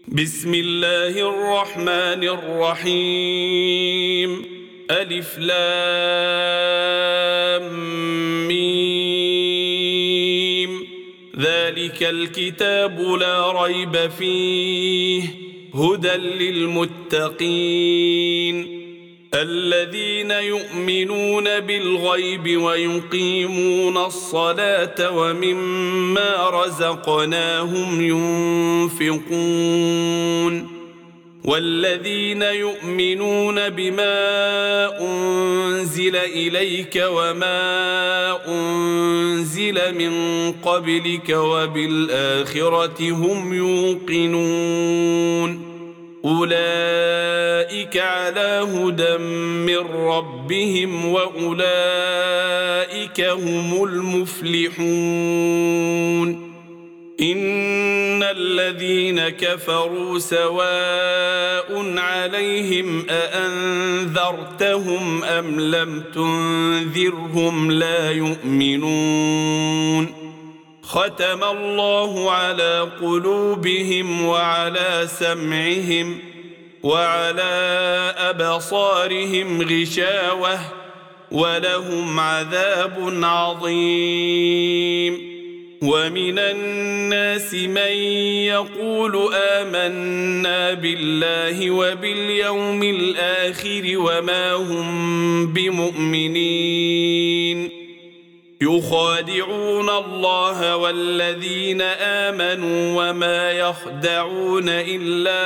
بسم الله الرحمن الرحيم. ألف لام ميم. ذلك الكتاب لا ريب فيه هدى للمتقين الذين يؤمنون بالغيب ويقيمون الصلاة ومما رزقناهم ينفقون والذين يؤمنون بما أنزل إليك وما أنزل من قبلك وبالآخرة هم يوقنون أولئك على هدى من ربهم وأولئك هم المفلحون إن الذين كفروا سواء عليهم أأنذرتهم أم لم تنذرهم لا يؤمنون ختم الله على قلوبهم وعلى سمعهم وعلى أبصارهم غشاوة ولهم عذاب عظيم ومن الناس من يقول آمنا بالله وباليوم الآخر وما هم بمؤمنين يخادعون الله والذين آمنوا وما يخدعون إلا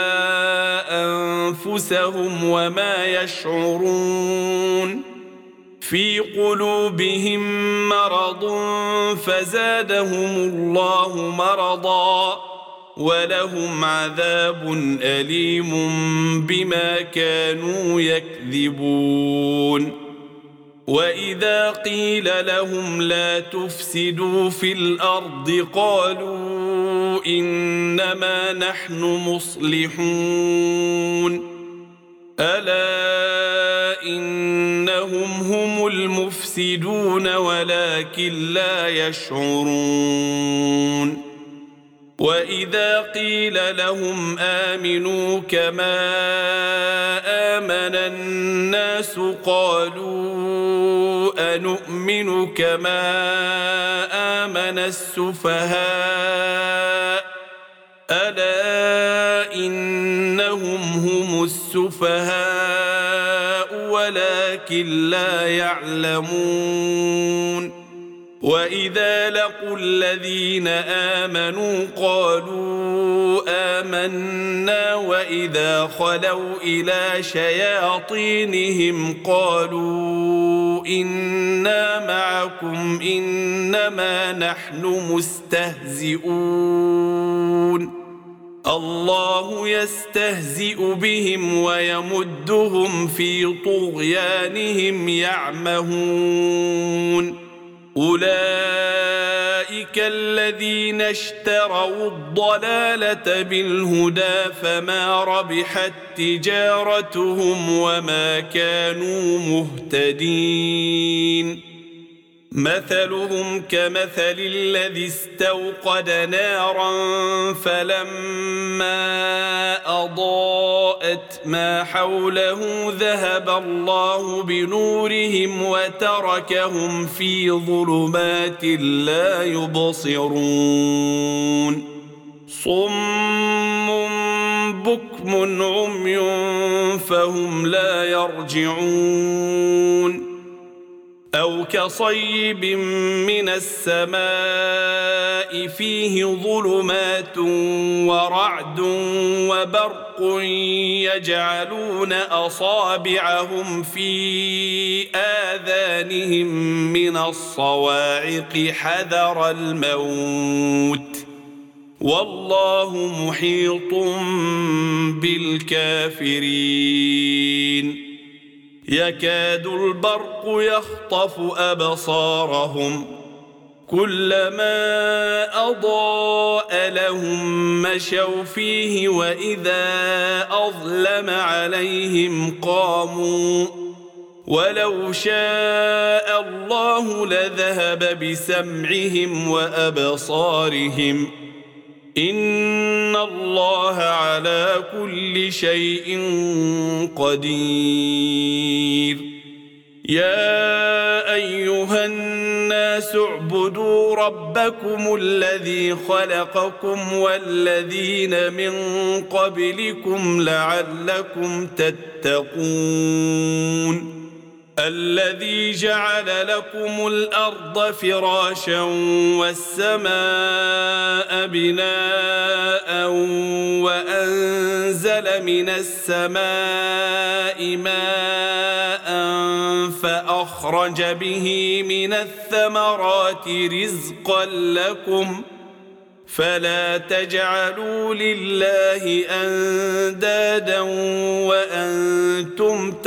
أنفسهم وما يشعرون في قلوبهم مرض فزادهم الله مرضا ولهم عذاب أليم بما كانوا يكذبون وإذا قيل لهم لا تفسدوا في الأرض قالوا إنما نحن مصلحون ألا إنهم هم المفسدون ولكن لا يشعرون وإذا قيل لهم آمنوا كما آمن الناس قالوا أنؤمن كما آمن السفهاء ألا إنهم هم السفهاء ولكن لا يعلمون وإذا لقوا الذين آمنوا قالوا آمنا وإذا خلوا إلى شياطينهم قالوا إنا معكم إنما نحن مستهزئون الله يستهزئ بهم ويمدهم في طغيانهم يعمهون أولئك الذين اشتروا الضلالة بالهدى فما ربحت تجارتهم وما كانوا مهتدين مثلهم كمثل الذي استوقد نارا فلما أضاءت ما حوله ذهب الله بنورهم وتركهم في ظلمات لا يبصرون صم بكم عمي فهم لا يرجعون أو كصيب من السماء فيه ظلمات ورعد وبرق يجعلون أصابعهم في آذانهم من الصواعق حذر الموت والله محيط بالكافرين يكاد البرق يخطف أبصارهم كلما أضاء لهم مشوا فيه وإذا أظلم عليهم قاموا ولو شاء الله لذهب بسمعهم وأبصارهم إن الله على كل شيء قدير. يا أيها الناس اعبدوا ربكم الذي خلقكم والذين من قبلكم لعلكم تتقون. الذي جعل لكم الأرض فراشا والسماء بناء وأنزل من السماء ماء فأخرج به من الثمرات رزقا لكم فلا تجعلوا لله أندادا وأنتم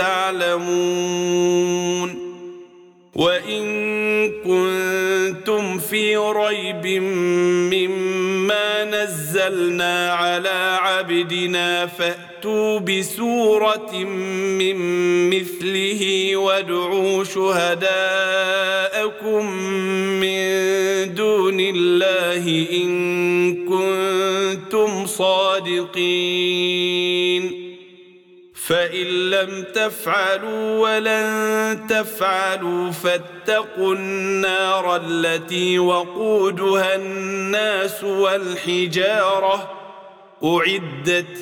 تعلمون. وإن كنتم في ريب مما نزلنا على عبدنا فأتوا بسورة من مثله وادعوا شهداءكم من دون الله إن كنتم صادقين. فإن لم تفعلوا ولن تفعلوا فاتقوا النار التي وقودها الناس والحجارة أعدت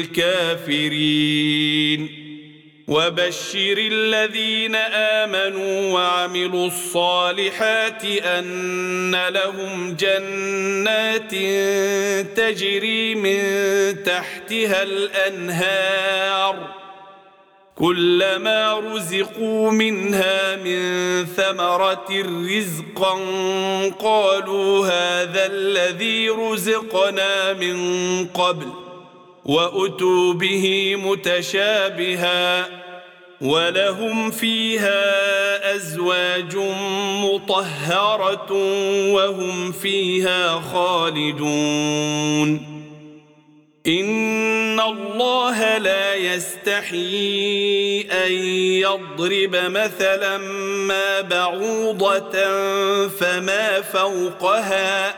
للكافرين. وبشر الذين آمنوا وعملوا الصالحات أن لهم جنات تجري من تحتها الأنهار كلما رزقوا منها من ثمرة رزقا قالوا هذا الذي رزقنا من قبل وأتوا به متشابها ولهم فيها أزواج مطهرة وهم فيها خالدون. إن الله لا يستحيي أن يضرب مثلا ما بعوضة فما فوقها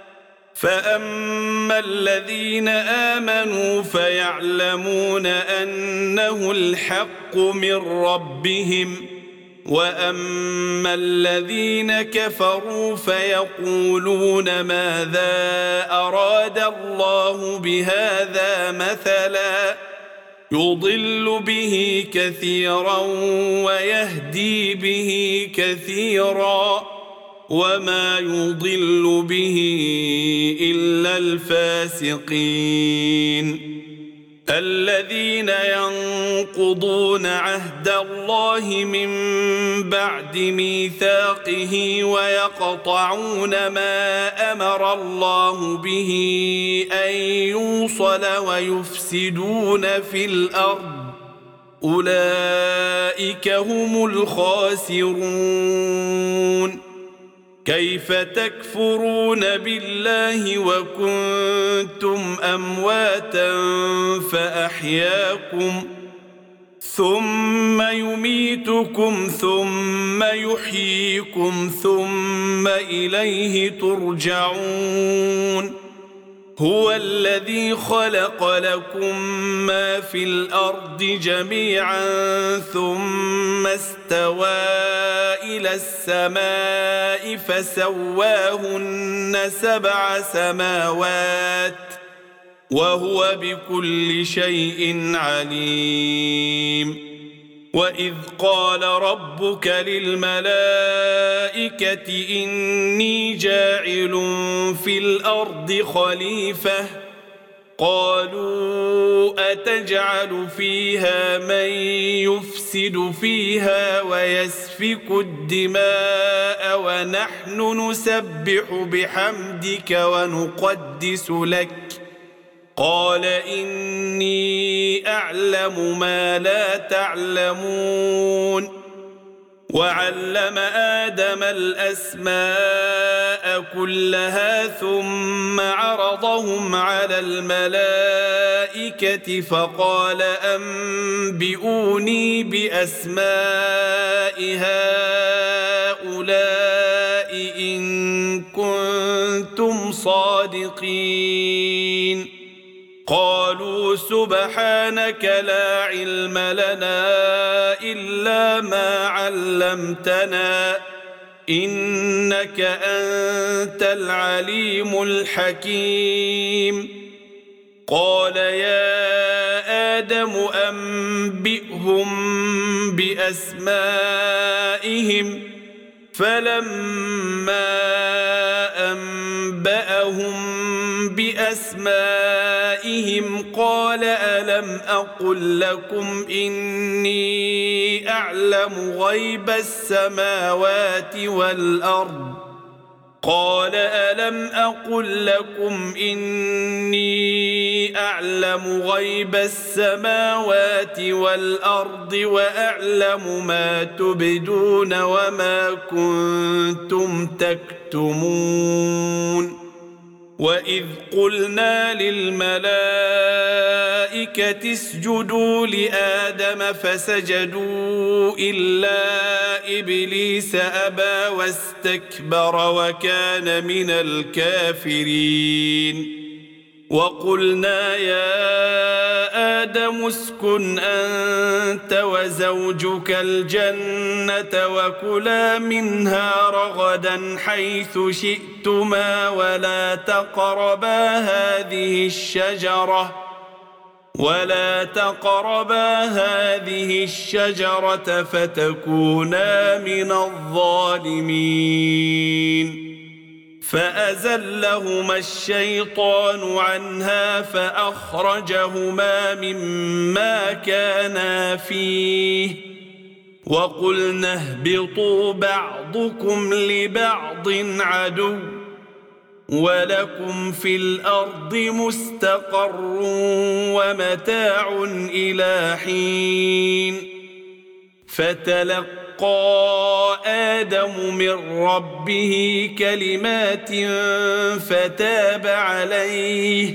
فأما الذين آمنوا فيعلمون أنه الحق من ربهم وأما الذين كفروا فيقولون ماذا أراد الله بهذا مثلا يضل به كثيرا ويهدي به كثيرا وما يضل به إلا الفاسقين. الذين ينقضون عهد الله من بعد ميثاقه ويقطعون ما أمر الله به أن يوصل ويفسدون في الأرض أولئك هم الخاسرون. كيف تكفرون بالله وكنتم أمواتا فأحياكم ثم يميتكم ثم يحييكم ثم إليه ترجعون. هو الذي خلق لكم ما في الأرض جميعا ثم استوى إلى السماء فسواهن 7 سماوات وهو بكل شيء عليم. وإذ قال ربك للملائكة إني جاعل في الأرض خليفة قالوا أتجعل فيها من يفسد فيها ويسفك الدماء ونحن نسبح بحمدك ونقدس لك قال إني أعلم ما لا تعلمون. وعلم آدم الأسماء كلها ثم عرضهم على الملائكة فقال أنبئوني بأسماء هؤلاء إن كنتم صادقين قالوا سبحانك لا علم لنا إلا ما علمتنا إنك أنت العليم الحكيم قال يا آدم أنبئهم بأسمائهم فلما أنبأهم بأسمائهم قال ألم أقل لكم إني أعلم غيب السماوات والأرض قال ألم أقل لكم إني أعلم غيب السماوات والأرض وأعلم ما تبدون وما كنتم تكتمون وإذ قلنا للملائكة اسجدوا لآدم فسجدوا إلا إبليس أبى واستكبر وكان من الكافرين وقلنا يا آدم اسكن أنت وزوجك الجنة وكلا منها رغدا حيث شئتما ولا تقربا هذه الشجرة فتكونا من الظالمين فأزلهما الشيطان عنها فأخرجهما مما كانا فيه وقلنا اهبطوا بعضكم لبعض عدو ولكم في الأرض مستقر ومتاع إلى حين فتلقى آدم من ربه كلمات فتاب عليه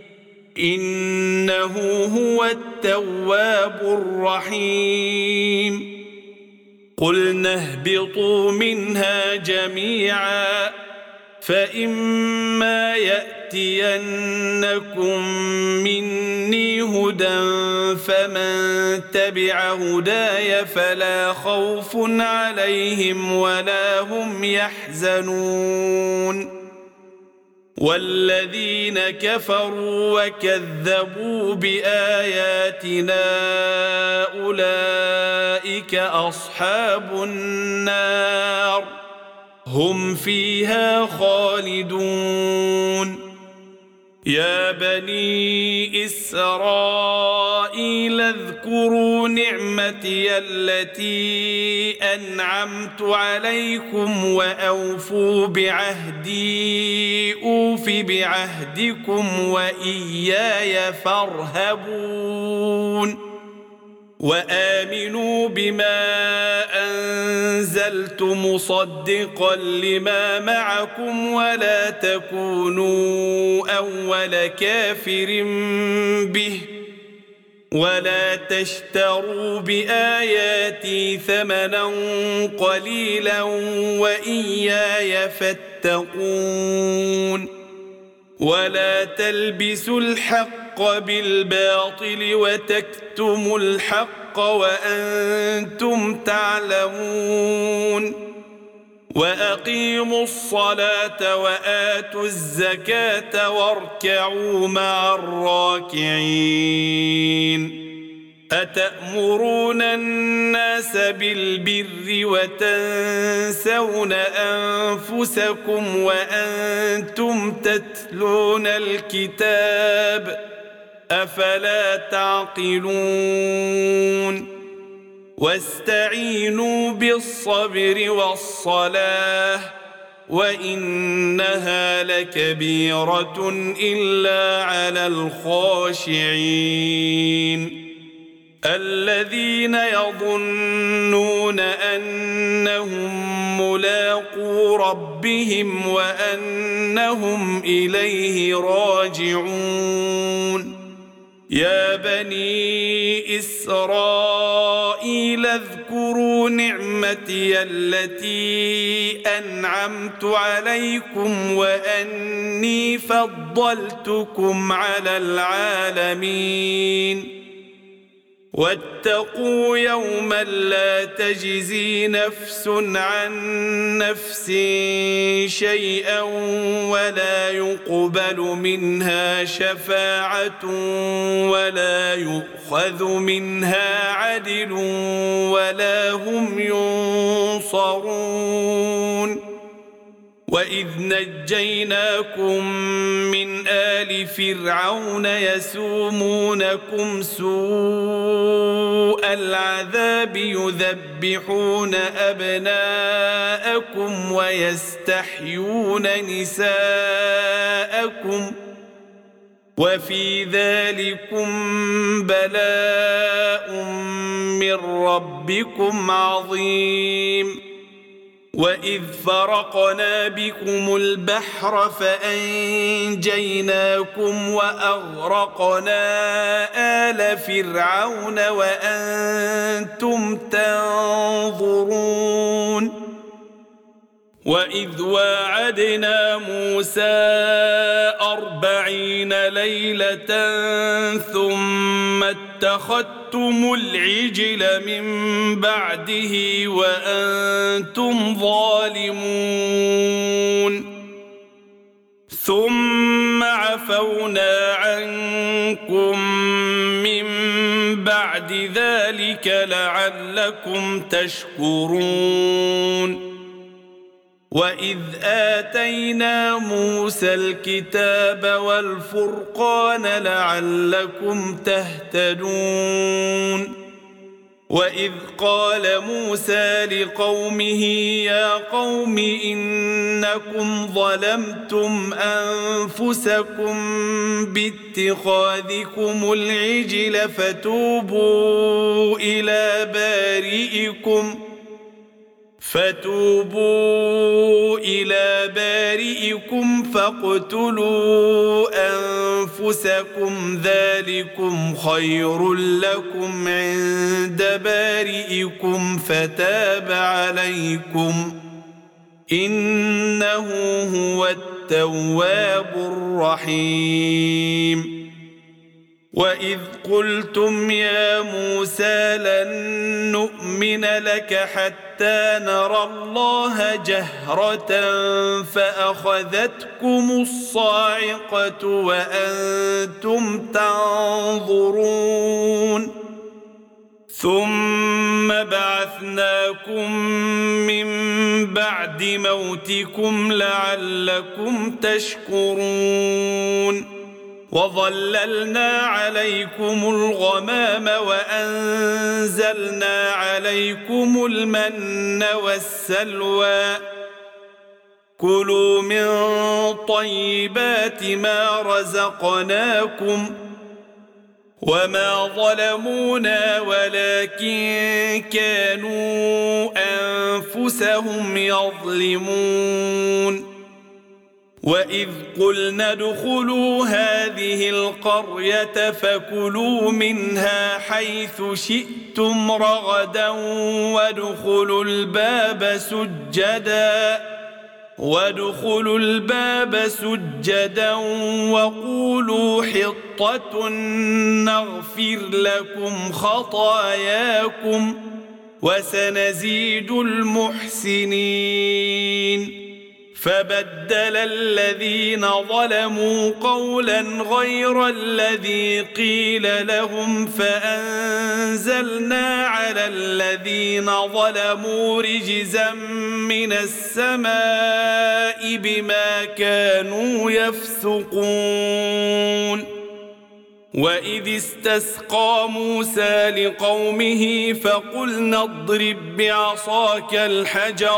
إنه هو التواب الرحيم قلنا اهبطوا منها جميعا فإما يأتينكم مني هدى فمن تبع هداي فلا خوف عليهم ولا هم يحزنون والذين كفروا وكذبوا بآياتنا أولئك أصحاب النار هم فيها خالدون يا بني إسرائيل اذكروا نعمتي التي أنعمت عليكم وأوفوا بعهدي أوف بعهدكم وإياي فارهبون وآمنوا بما أنزلت مصدقا لما معكم ولا تكونوا أول كافر به ولا تشتروا بآياتي ثمنا قليلا وإياي فاتقون ولا تلبسوا الحق بالباطل وتكتموا الحق وأنتم تعلمون وأقيموا الصلاة وآتوا الزكاة واركعوا مع الراكعين أتأمرون الناس بالبر وتنسون أنفسكم وأنتم تتلون الكتاب أفلا تعقلون واستعينوا بالصبر والصلاة وإنها لكبيرة إلا على الخاشعين الذين يظنون أنهم ملاقو ربهم وأنهم إليه راجعون يا بني إسرائيل قيل اذكروا نعمتي التي أنعمت عليكم وأني فضلتكم على العالمين واتقوا يوما لا تجزي نفس عن نفس شيئا ولا يقبل منها شفاعة ولا يؤخذ منها عدل ولا هم ينصرون وإذ نجيناكم من آل فرعون يسومونكم سوء العذاب يذبحون أبناءكم ويستحيون نساءكم وفي ذلكم بلاء من ربكم عظيم وإذ فرقنا بكم البحر فأنجيناكم وأغرقنا آل فرعون وأنتم تنظرون وإذ واعدنا موسى 40 ليلة ثم اتخذتم العجل من بعده وأنتم ظالمون ثم عفونا عنكم من بعد ذلك لعلكم تشكرون وإذ آتينا موسى الكتاب والفرقان لعلكم تهتدون وإذ قال موسى لقومه يا قوم إنكم ظلمتم أنفسكم باتخاذكم العجل فتوبوا إلى بارئكم فاقتلوا أنفسكم ذلكم خير لكم عند بارئكم فتاب عليكم إنه هو التواب الرحيم وإذ قلتم يا موسى لن نؤمن لك حتى نرى الله جهرة فأخذتكم الصاعقة وأنتم تنظرون ثم بعثناكم من بعد موتكم لعلكم تشكرون وظللنا عليكم الغمام وأنزلنا عليكم المن والسلوى كلوا من طيبات ما رزقناكم وما ظلمونا ولكن كانوا أنفسهم يظلمون وإذ قلنا ادخلوا هذه القرية فكلوا منها حيث شئتم رغدا وادخلوا الباب سجدا وقولوا حطة نغفر لكم خطاياكم وسنزيد المحسنين فبدل الذين ظلموا قولا غير الذي قيل لهم فأنزلنا على الذين ظلموا رجزا من السماء بما كانوا يفسقون وإذ استسقى موسى لقومه فقلنا اضرب بعصاك الحجر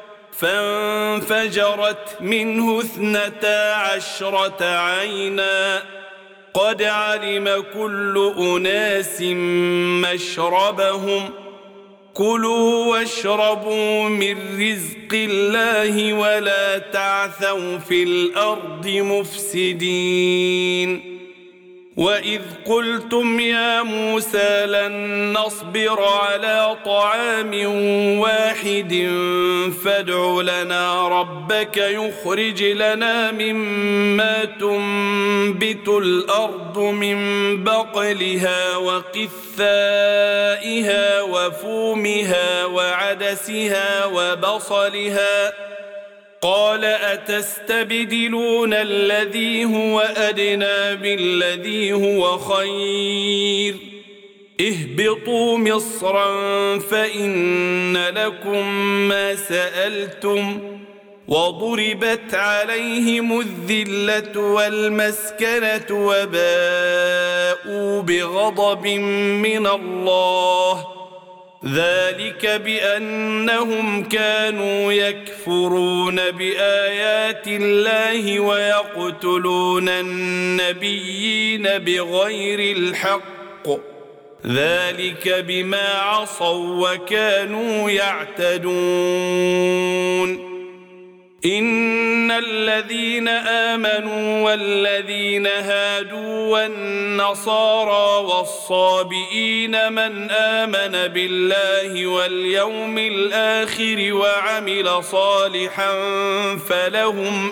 فانفجرت منه 12 عينا قد علم كل أناس مشربهم كلوا واشربوا من رزق الله ولا تعثوا في الأرض مفسدين وإذ قلتم يا موسى لن نصبر على طعام واحد فادع لنا ربك يخرج لنا مما تنبت الأرض من بقلها وقثائها وفومها وعدسها وبصلها قال أتستبدلون الذي هو أدنى بالذي هو خير اهبطوا مصرا فإن لكم ما سألتم وضربت عليهم الذلة والمسكنة وباءوا بغضب من الله ذلك بأنهم كانوا يكفرون بآيات الله ويقتلون النبيين بغير الحق ذلك بما عصوا وكانوا يعتدون إن الذين آمنوا والذين هادوا والنصارى والصابئين من آمن بالله واليوم الآخر وعمل صالحا فلهم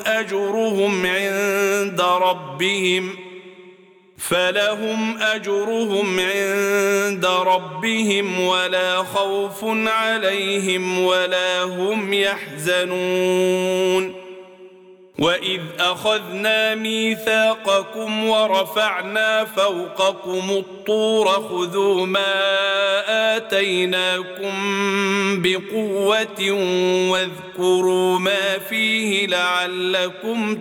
أجرهم عند ربهم ولا خوف عليهم ولا هم يحزنون وإذ أخذنا ميثاقكم ورفعنا فوقكم الطور خذوا ما آتيناكم بقوة واذكروا ما فيه لعلكم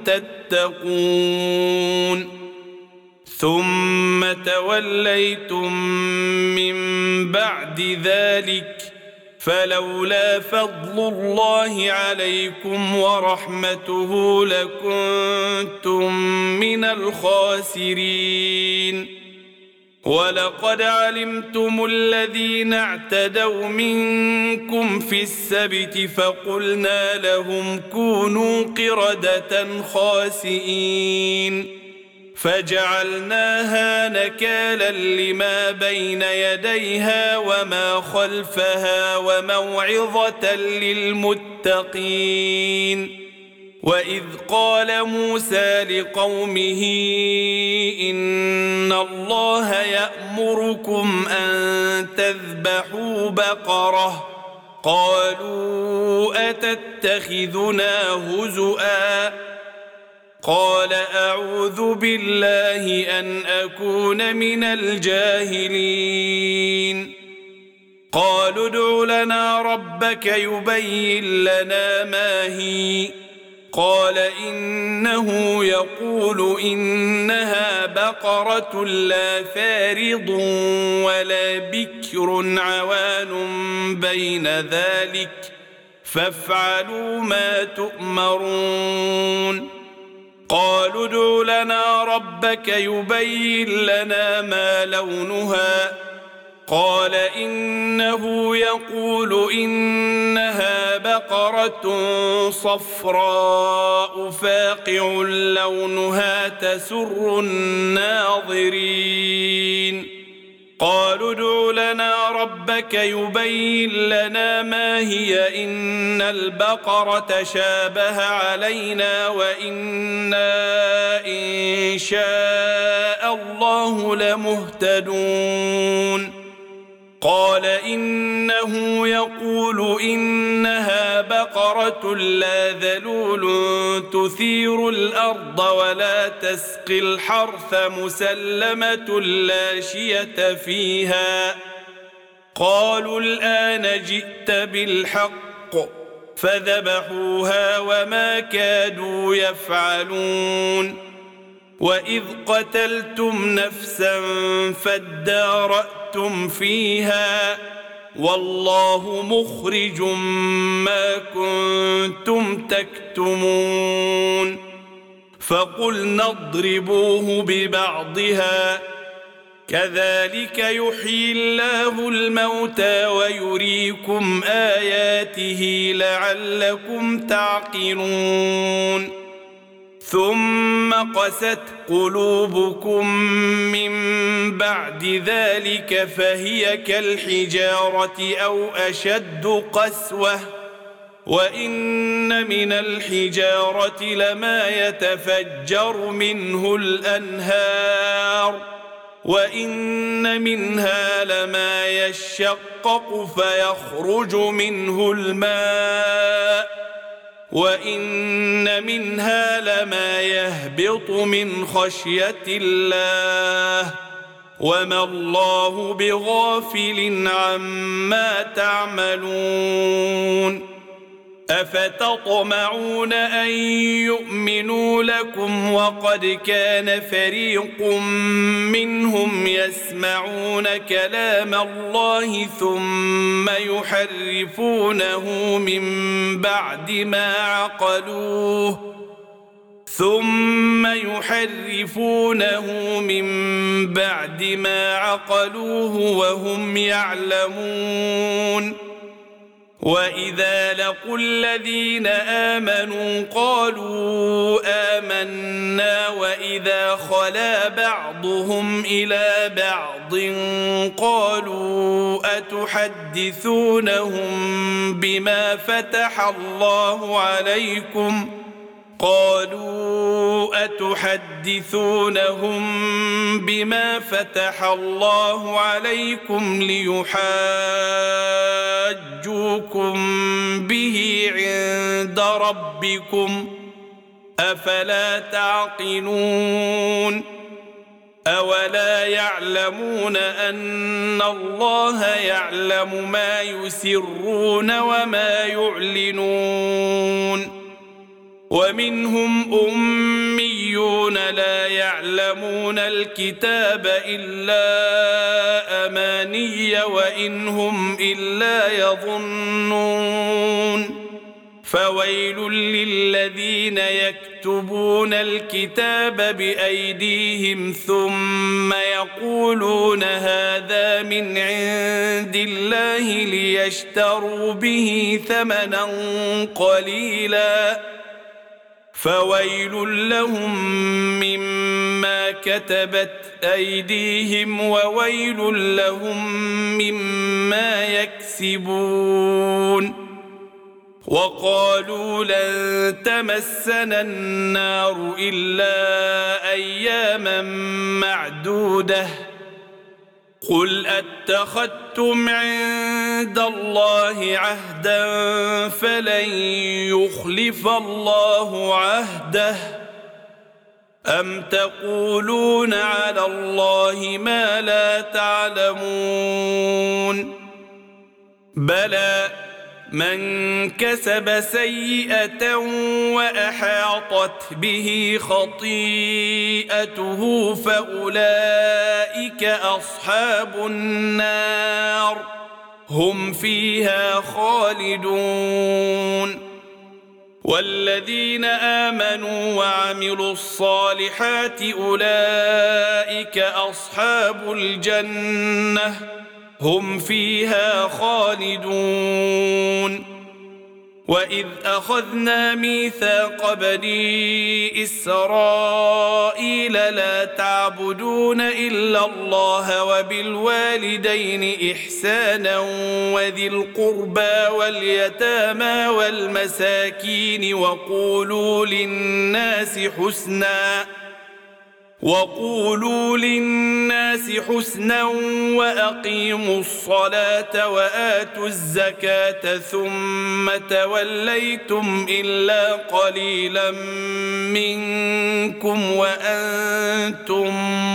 تتقون ثم توليتم من بعد ذلك فلولا فضل الله عليكم ورحمته لكنتم من الخاسرين ولقد علمتم الذين اعتدوا منكم في السبت فقلنا لهم كونوا قردة خاسئين فجعلناها نكالا لما بين يديها وما خلفها وموعظة للمتقين وإذ قال موسى لقومه إن الله يأمركم أن تذبحوا بقرة قالوا أتتخذنا هزؤا قال أعوذ بالله أن أكون من الجاهلين قالوا ادع لنا ربك يبين لنا ما هي قال إنه يقول إنها بقرة لا فارض ولا بكر عوان بين ذلك فافعلوا ما تؤمرون قالوا ادع لنا ربك يبين لنا ما لونها قال إنه يقول إنها بقرة صفراء فاقع لونها تسر الناظرين قالوا ادع لنا ربك يبين لنا ما هي إن البقرة شابه علينا وإنا إن شاء الله لمهتدون قال إنه يقول إنها بقرة لا ذلول تثير الأرض ولا تسقي الحرث مسلمة لا شية فيها قالوا الآن جئت بالحق فذبحوها وما كادوا يفعلون وإذ قتلتم نفسا فادارأتم فيها والله مخرج ما كنتم تكتمون فقلنا اضربوه ببعضها كذلك يحيي الله الموتى ويريكم آياته لعلكم تعقلون ثم قست قلوبكم من بعد ذلك فهي كالحجارة أو أشد قسوة وإن من الحجارة لما يتفجر منه الأنهار وإن منها لما يشقق فيخرج منه الماء وإن منها لما يهبط من خشية الله وما الله بغافل عما تعملون أفتطمعون أن يؤمنوا لكم وقد كان فريق منهم يسمعون كلام الله ثم يحرفونه من بعد ما عقلوه وهم يعلمون وإذا لقوا الذين آمنوا قالوا آمنا وإذا خلا بعضهم إلى بعض قالوا أتحدثونهم بما فتح الله عليكم ليحاجوكم به عند ربكم أفلا تعقلون أولا يعلمون أن الله يعلم ما يسرون وما يعلنون ومنهم أميون لا يعلمون الكتاب إلا أماني وإن هم إلا يظنون فويل للذين يكتبون الكتاب بأيديهم ثم يقولون هذا من عند الله ليشتروا به ثمنا قليلا فويل لهم مما كتبت أيديهم وويل لهم مما يكسبون وقالوا لن تمسنا النار إلا أياما معدودة قل أتخذتم عند الله عهدا فلن يخلف الله عهده أم تقولون على الله ما لا تعلمون بلى من كسب سيئة وأحاطت به خطيئته فأولئك أصحاب النار هم فيها خالدون والذين آمنوا وعملوا الصالحات أولئك أصحاب الجنة هم فيها خالدون وإذ أخذنا ميثاق بني إسرائيل لا تعبدون إلا الله وبالوالدين إحسانا وذي القربى واليتامى والمساكين وقولوا للناس حسنا وأقيموا الصلاة وآتوا الزكاة ثم توليتم إلا قليلا منكم وأنتم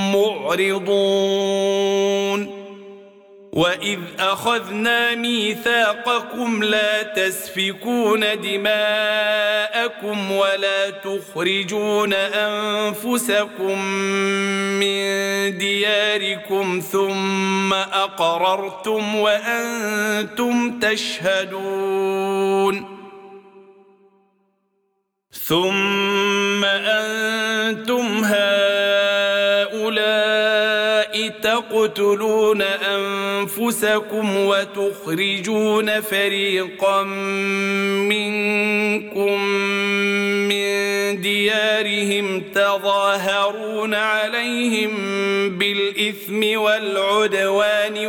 معرضون وإذ أخذنا ميثاقكم لا تسفكون دماءكم ولا تخرجون أنفسكم من دياركم ثم أقررتم وأنتم تشهدون ثم أنتم هؤلاء تقتلون أنفسكم وتخرجون فريقا منكم من ديارهم تظاهرون عليهم بالإثم والعدوان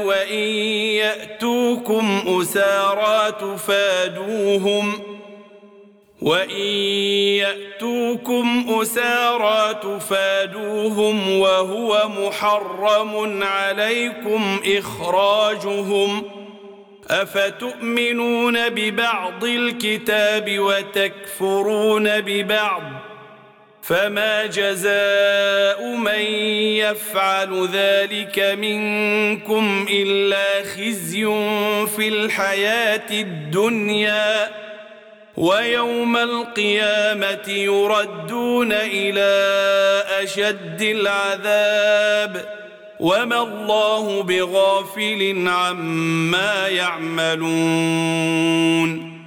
وإن يأتوكم أسارى تفادوهم وهو محرم عليكم إخراجهم أفتؤمنون ببعض الكتاب وتكفرون ببعض فما جزاء من يفعل ذلك منكم إلا خزي في الحياة الدنيا ويوم القيامة يردون إلى أشد العذاب وما الله بغافل عما يعملون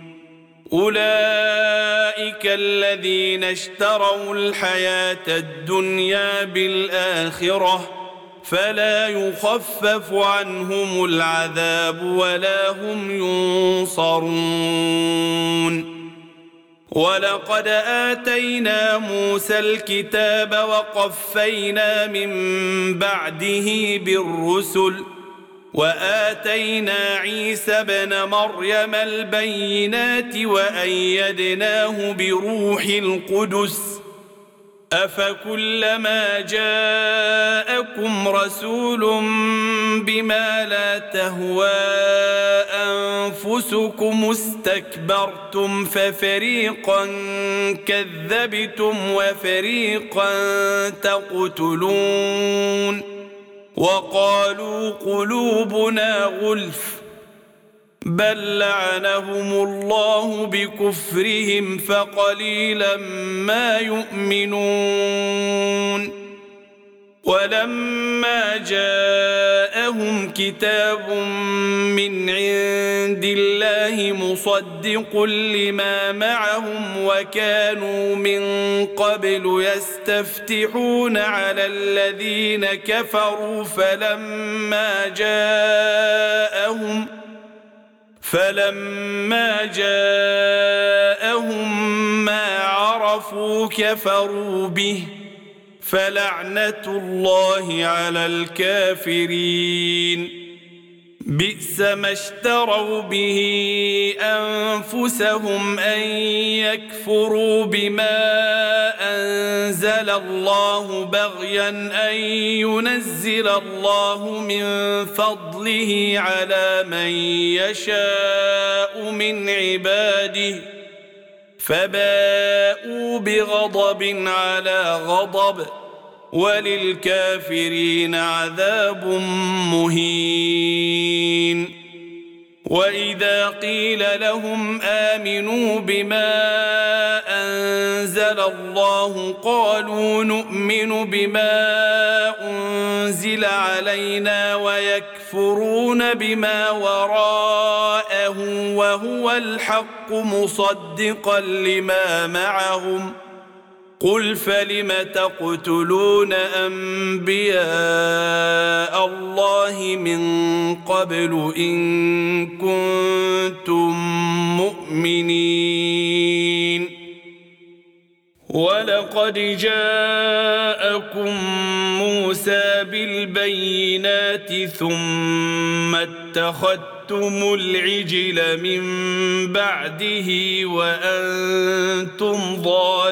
أولئك الذين اشتروا الحياة الدنيا بالآخرة فلا يخفف عنهم العذاب ولا هم ينصرون ولقد آتينا موسى الكتاب وقفينا من بعده بالرسل وآتينا عيسى ابن مريم البينات وأيدناه بروح القدس أفكلما جاءكم رسول بما لا تهوى أنفسكم استكبرتم ففريقا كذبتم وفريقا تقتلون وقالوا قلوبنا غلف بل لعنهم الله بكفرهم فقليلا ما يؤمنون ولما جاءهم كتاب من عند الله مصدق لما معهم وكانوا من قبل يستفتحون على الذين كفروا فلما جاءهم ما عرفوا كفروا به فلعنة الله على الكافرين بئس ما اشتروا به أنفسهم أن يكفروا بما أنزل الله بغيا أن ينزل الله من فضله على من يشاء من عباده فباءوا بغضب على غضب وللكافرين عذاب مهين وإذا قيل لهم آمنوا بما أنزل الله قالوا نؤمن بما أنزل علينا ويكفرون بما وراءه وهو الحق مصدقا لما معهم قل فلم تقتلون أنبياء الله من قبل إن كنتم مؤمنين ولقد جاءكم موسى بالبينات ثم اتخذتم العجل من بعده وأنتم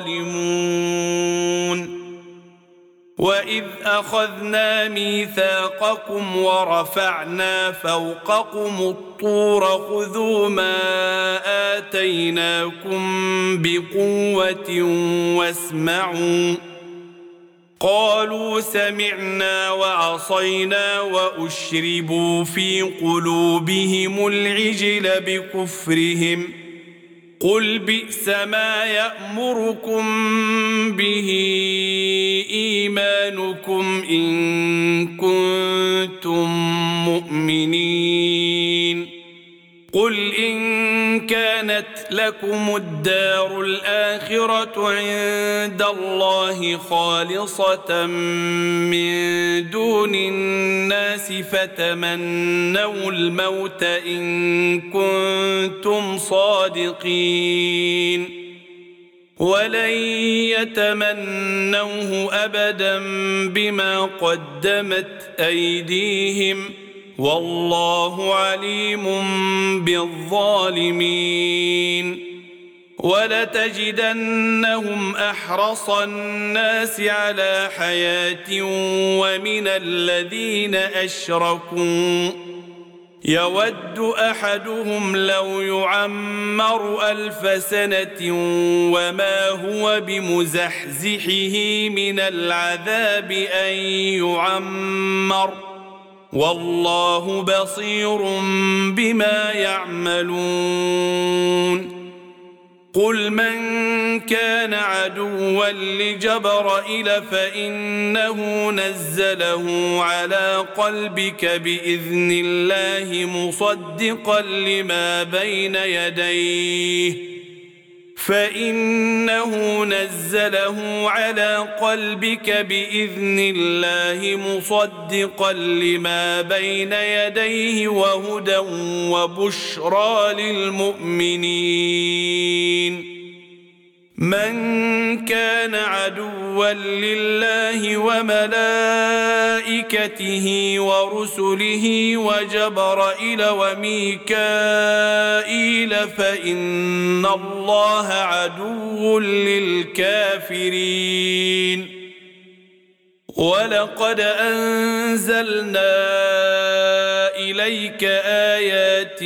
ظالمون وإذ أخذنا ميثاقكم ورفعنا فوقكم الطور خذوا ما آتيناكم بقوة واسمعوا قالوا سمعنا وعصينا وأشربوا في قلوبهم العجل بكفرهم قل بئس ما يأمركم به إيمانكم إن كنتم مؤمنين قل إن كانت لكم الدار الآخرة عند الله خالصة من دون الناس فتمنوا الموت إن كنتم صادقين ولن يتمنوه أبدا بما قدمت أيديهم والله عليم بالظالمين ولتجدنهم أحرص الناس على حياة ومن الذين أشركوا يود أحدهم لو يعمر 1000 سنة وما هو بمزحزحه من العذاب أن يعمر والله بصير بما يعملون قل من كان عدوا لجبرائيل فإنه نزله على قلبك بإذن الله مصدقا لما بين يديه فإنه نزله على قلبك بإذن الله مصدقا لما بين يديه وهدى وبشرى للمؤمنين من كان عدوا لله وملائكته ورسله وجبرائيل وميكائيل فإن الله عدو للكافرين ولقد أنزلنا إليك آيات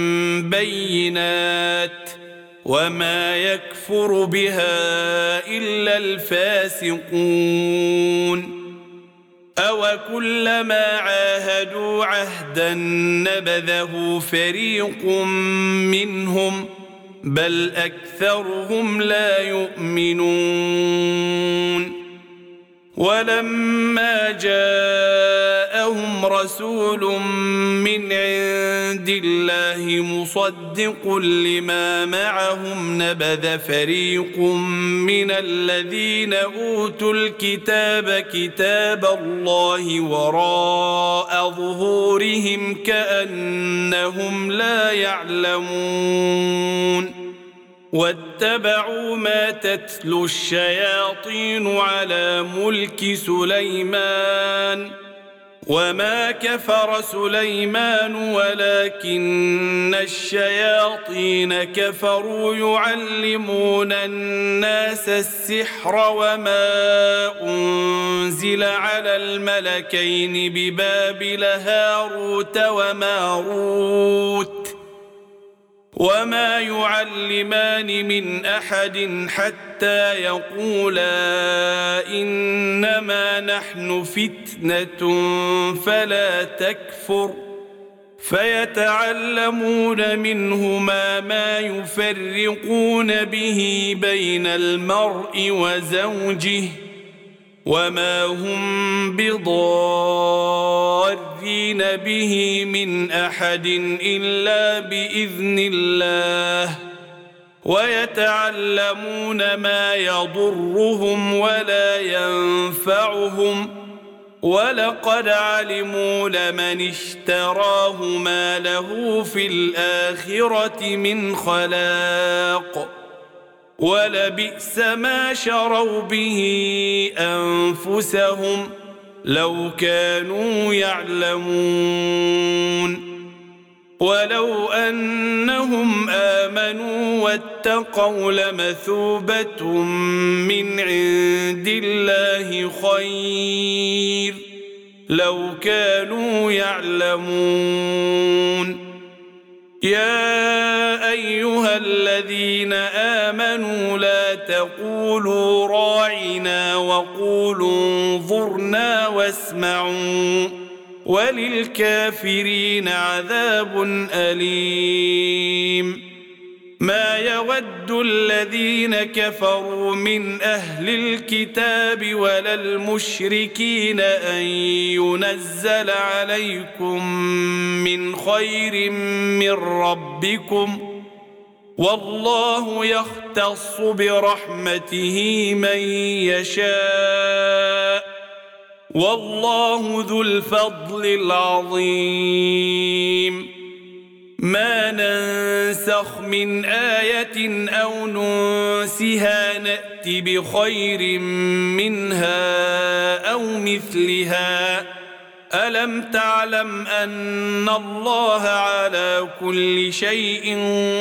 بينات وما يكفر بها إلا الفاسقون أوكلما عاهدوا عهدا نبذه فريق منهم بل أكثرهم لا يؤمنون ولما جاءهم رسول من عند الله مصدق لما معهم نبذ فريق من الذين أوتوا الكتاب كتاب الله وراء ظهورهم كأنهم لا يعلمون واتبعوا ما تتلو الشياطين على ملك سليمان وما كفر سليمان ولكن الشياطين كفروا يعلمون الناس السحر وما أنزل على الملكين ببابل هاروت وماروت وما يعلمان من أحد حتى يقولا إنما نحن فتنة فلا تكفر فيتعلمون منهما ما يفرقون به بين المرء وزوجه وما هم بضارين به من أحد إلا بإذن الله ويتعلمون ما يضرهم ولا ينفعهم ولقد علموا لمن اشتراه ما له في الآخرة من خلاق ولبئس ما شروا به أنفسهم لو كانوا يعلمون ولو أنهم آمنوا واتقوا لمثوبة من عند الله خير لو كانوا يعلمون يا أيها الذين آمنوا لا تقولوا راعنا وقولوا انظرنا واسمعوا وللكافرين عذاب أليم ما يود الذين كفروا من أهل الكتاب ولا المشركين أن ينزل عليكم من خير من ربكم والله يختص برحمته من يشاء والله ذو الفضل العظيم ما ننسخ من آية أو ننسها نأت بخير منها أو مثلها ألم تعلم أن الله على كل شيء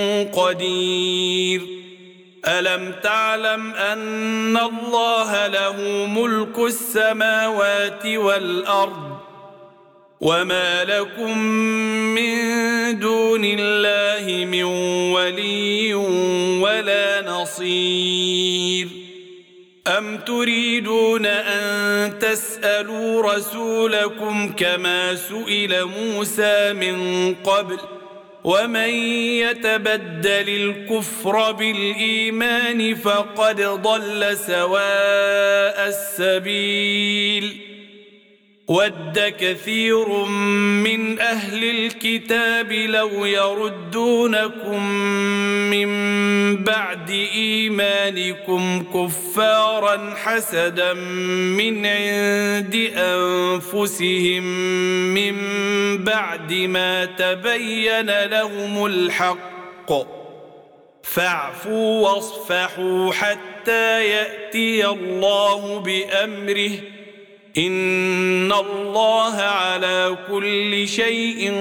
قدير ألم تعلم أن الله له ملك السماوات والأرض وما لكم من دون الله من ولي ولا نصير أم تريدون أن تسألوا رسولكم كما سئل موسى من قبل ومن يتبدل الكفر بالإيمان فقد ضل سواء السبيل ود كثير من أهل الكتاب لو يردونكم من بعد إيمانكم كفارا حسدا من عند أنفسهم من بعد ما تبين لهم الحق فاعفوا واصفحوا حتى يأتي الله بأمره إن الله على كل شيء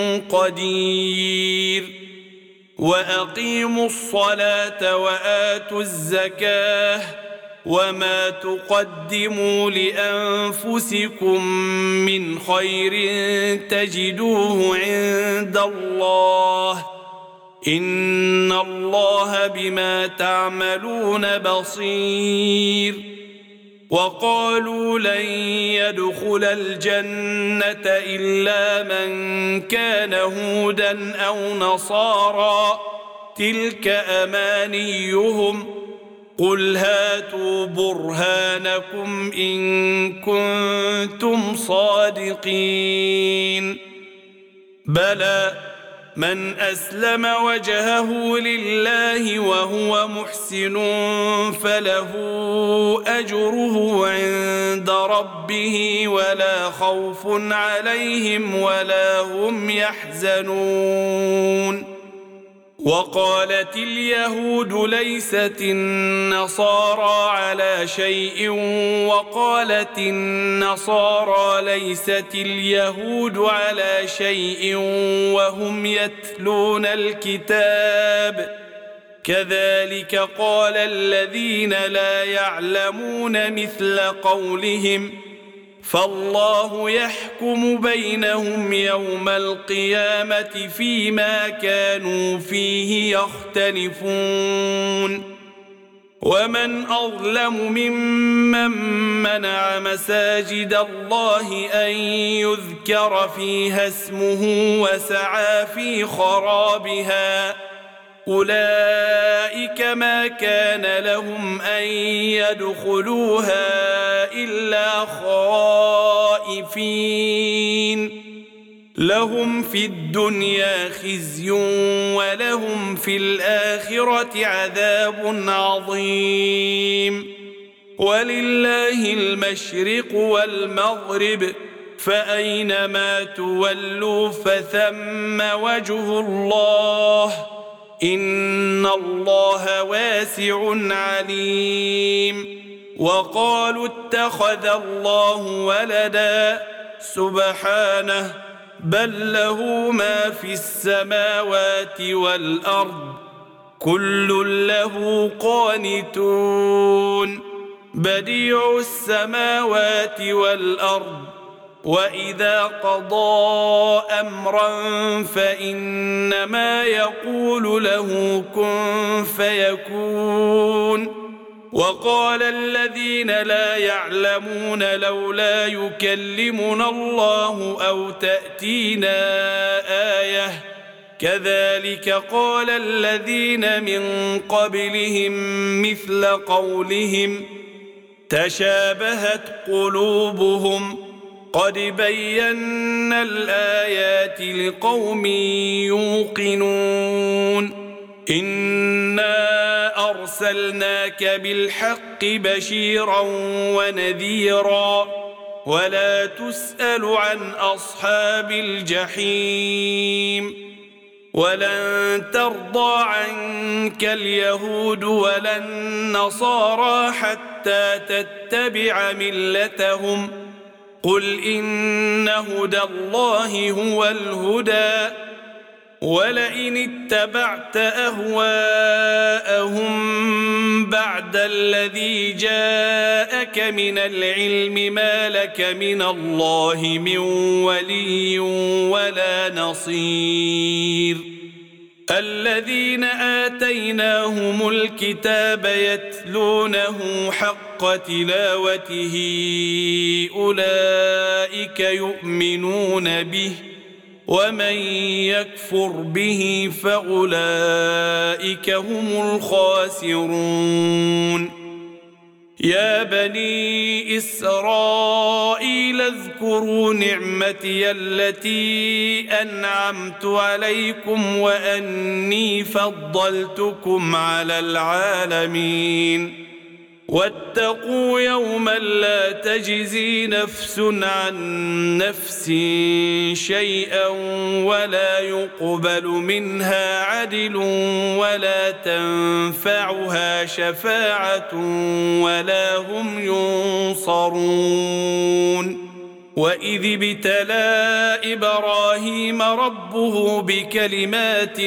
قدير وأقيموا الصلاة وآتوا الزكاة وما تقدموا لأنفسكم من خير تجدوه عند الله إن الله بما تعملون بصير وقالوا لن يدخل الجنة إلا من كان هودا أو نصارى تلك أمانيهم قل هاتوا برهانكم إن كنتم صادقين بلى من أسلم وجهه لله وهو محسن فله أجره عند ربه ولا خوف عليهم ولا هم يحزنون وقالت اليهود ليست النصارى على شيء وقالت النصارى ليست اليهود على شيء وهم يتلون الكتاب كذلك قال الذين لا يعلمون مثل قولهم فالله يحكم بينهم يوم القيامة فيما كانوا فيه يختلفون ومن أظلم ممن منع مساجد الله أن يذكر فيها اسمه وسعى في خرابها أولئك ما كان لهم أن يدخلوها إلا خائفين لهم في الدنيا خزي ولهم في الآخرة عذاب عظيم ولله المشرق والمغرب فأينما تولوا فثم وجه الله إن الله واسع عليم وقالوا اتخذ الله ولدا سبحانه بل له ما في السماوات والأرض كل له قانتون بديع السماوات والأرض وإذا قضى أمرا فإنما يقول له كن فيكون وقال الذين لا يعلمون لولا يكلمنا الله أو تأتينا آية كذلك قال الذين من قبلهم مثل قولهم تشابهت قلوبهم قد بينا الآيات لقوم يوقنون إنا أرسلناك بالحق بشيرا ونذيرا ولا تسأل عن أصحاب الجحيم ولن ترضى عنك اليهود ولا النصارى حتى تتبع ملتهم قل إن هدى الله هو الهدى ولئن اتبعت أهواءهم بعد الذي جاءك من العلم ما لك من الله من ولي ولا نصير الذين آتيناهم الكتاب يتلونه حق تلاوته أولئك يؤمنون به ومن يكفر به فأولئك هم الخاسرون يا بني إسرائيل اذكروا نعمتي التي أنعمت عليكم وأني فضلتكم على العالمين واتقوا يوما لا تجزي نفس عن نفس شيئا ولا يقبل منها عدل ولا تنفعها شفاعة ولا هم ينصرون وإذ ابتلى إبراهيم ربه بكلمات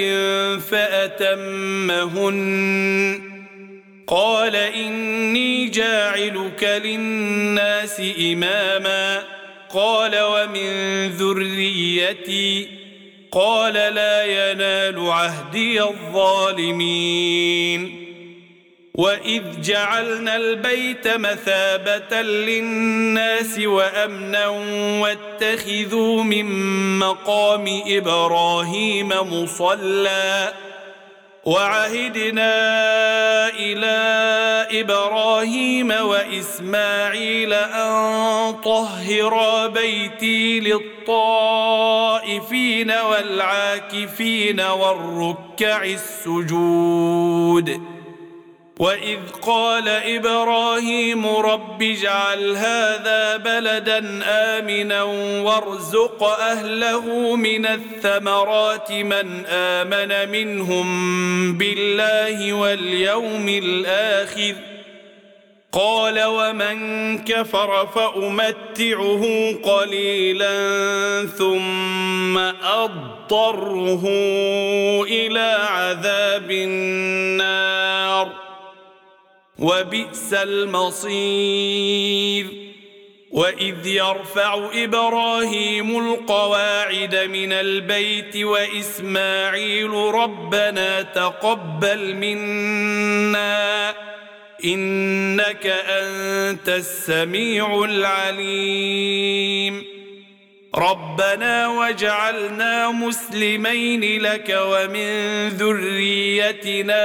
فأتمهن قال إني جاعلك للناس إماما قال ومن ذريتي قال لا ينال عهدي الظالمين وإذ جعلنا البيت مثابة للناس وأمنا واتخذوا من مقام إبراهيم مصلى وعهدنا إلى إبراهيم وإسماعيل أن طهرا بيتي للطائفين والعاكفين والركع السجود وإذ قال إبراهيم رب اجعل هذا بلدا آمنا وارزق أهله من الثمرات من آمن منهم بالله واليوم الآخر قال ومن كفر فأمتعه قليلا ثم أضطره إلى عذاب النار وبئس المصير وإذ يرفع إبراهيم القواعد من البيت وإسماعيل ربنا تقبل منا إنك أنت السميع العليم ربنا واجعلنا مسلمين لك ومن ذريتنا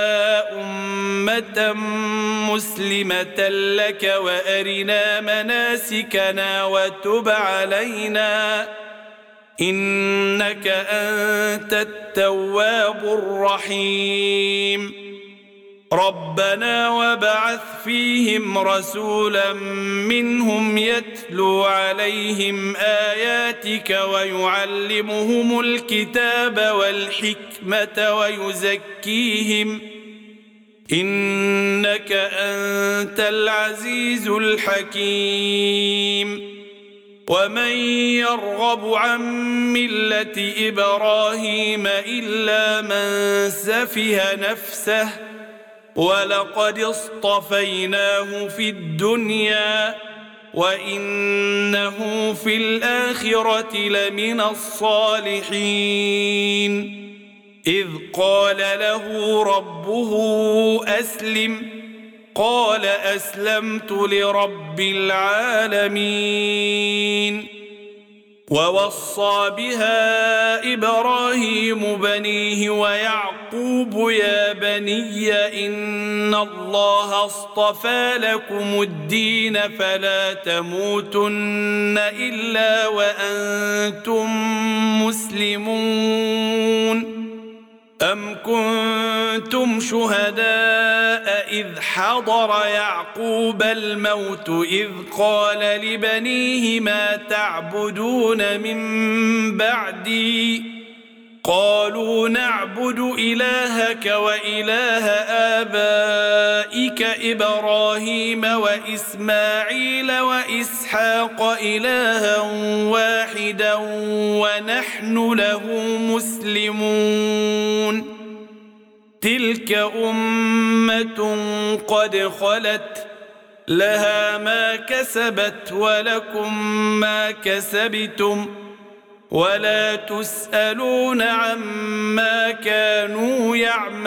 أمة مسلمة لك وأرنا مناسكنا وتب علينا إنك أنت التواب الرحيم ربنا وابعث فيهم رسولا منهم يتلو عليهم آياتك ويعلمهم الكتاب والحكمة ويزكيهم إنك أنت العزيز الحكيم ومن يرغب عن ملة إبراهيم إلا من سفه نفسه ولقد اصطفيناه في الدنيا وإنه في الآخرة لمن الصالحين إذ قال له ربه أسلم قال أسلمت لرب العالمين ووصى بها إبراهيم بنيه ويعقوب يا بني إن الله اصطفى لكم الدين فلا تموتن إلا وأنتم مسلمون أم كنتم شهداء إذ حضر يعقوب الموت إذ قال لبنيه ما تعبدون من بعدي قالوا نعبد إلهك وإله آبائك إبراهيم وإسماعيل وإسحاق إلها واحدا ونحن له مسلمون تلك أمة قد خلت لها ما كسبت ولكم ما كسبتم ولا تسألون عما كانوا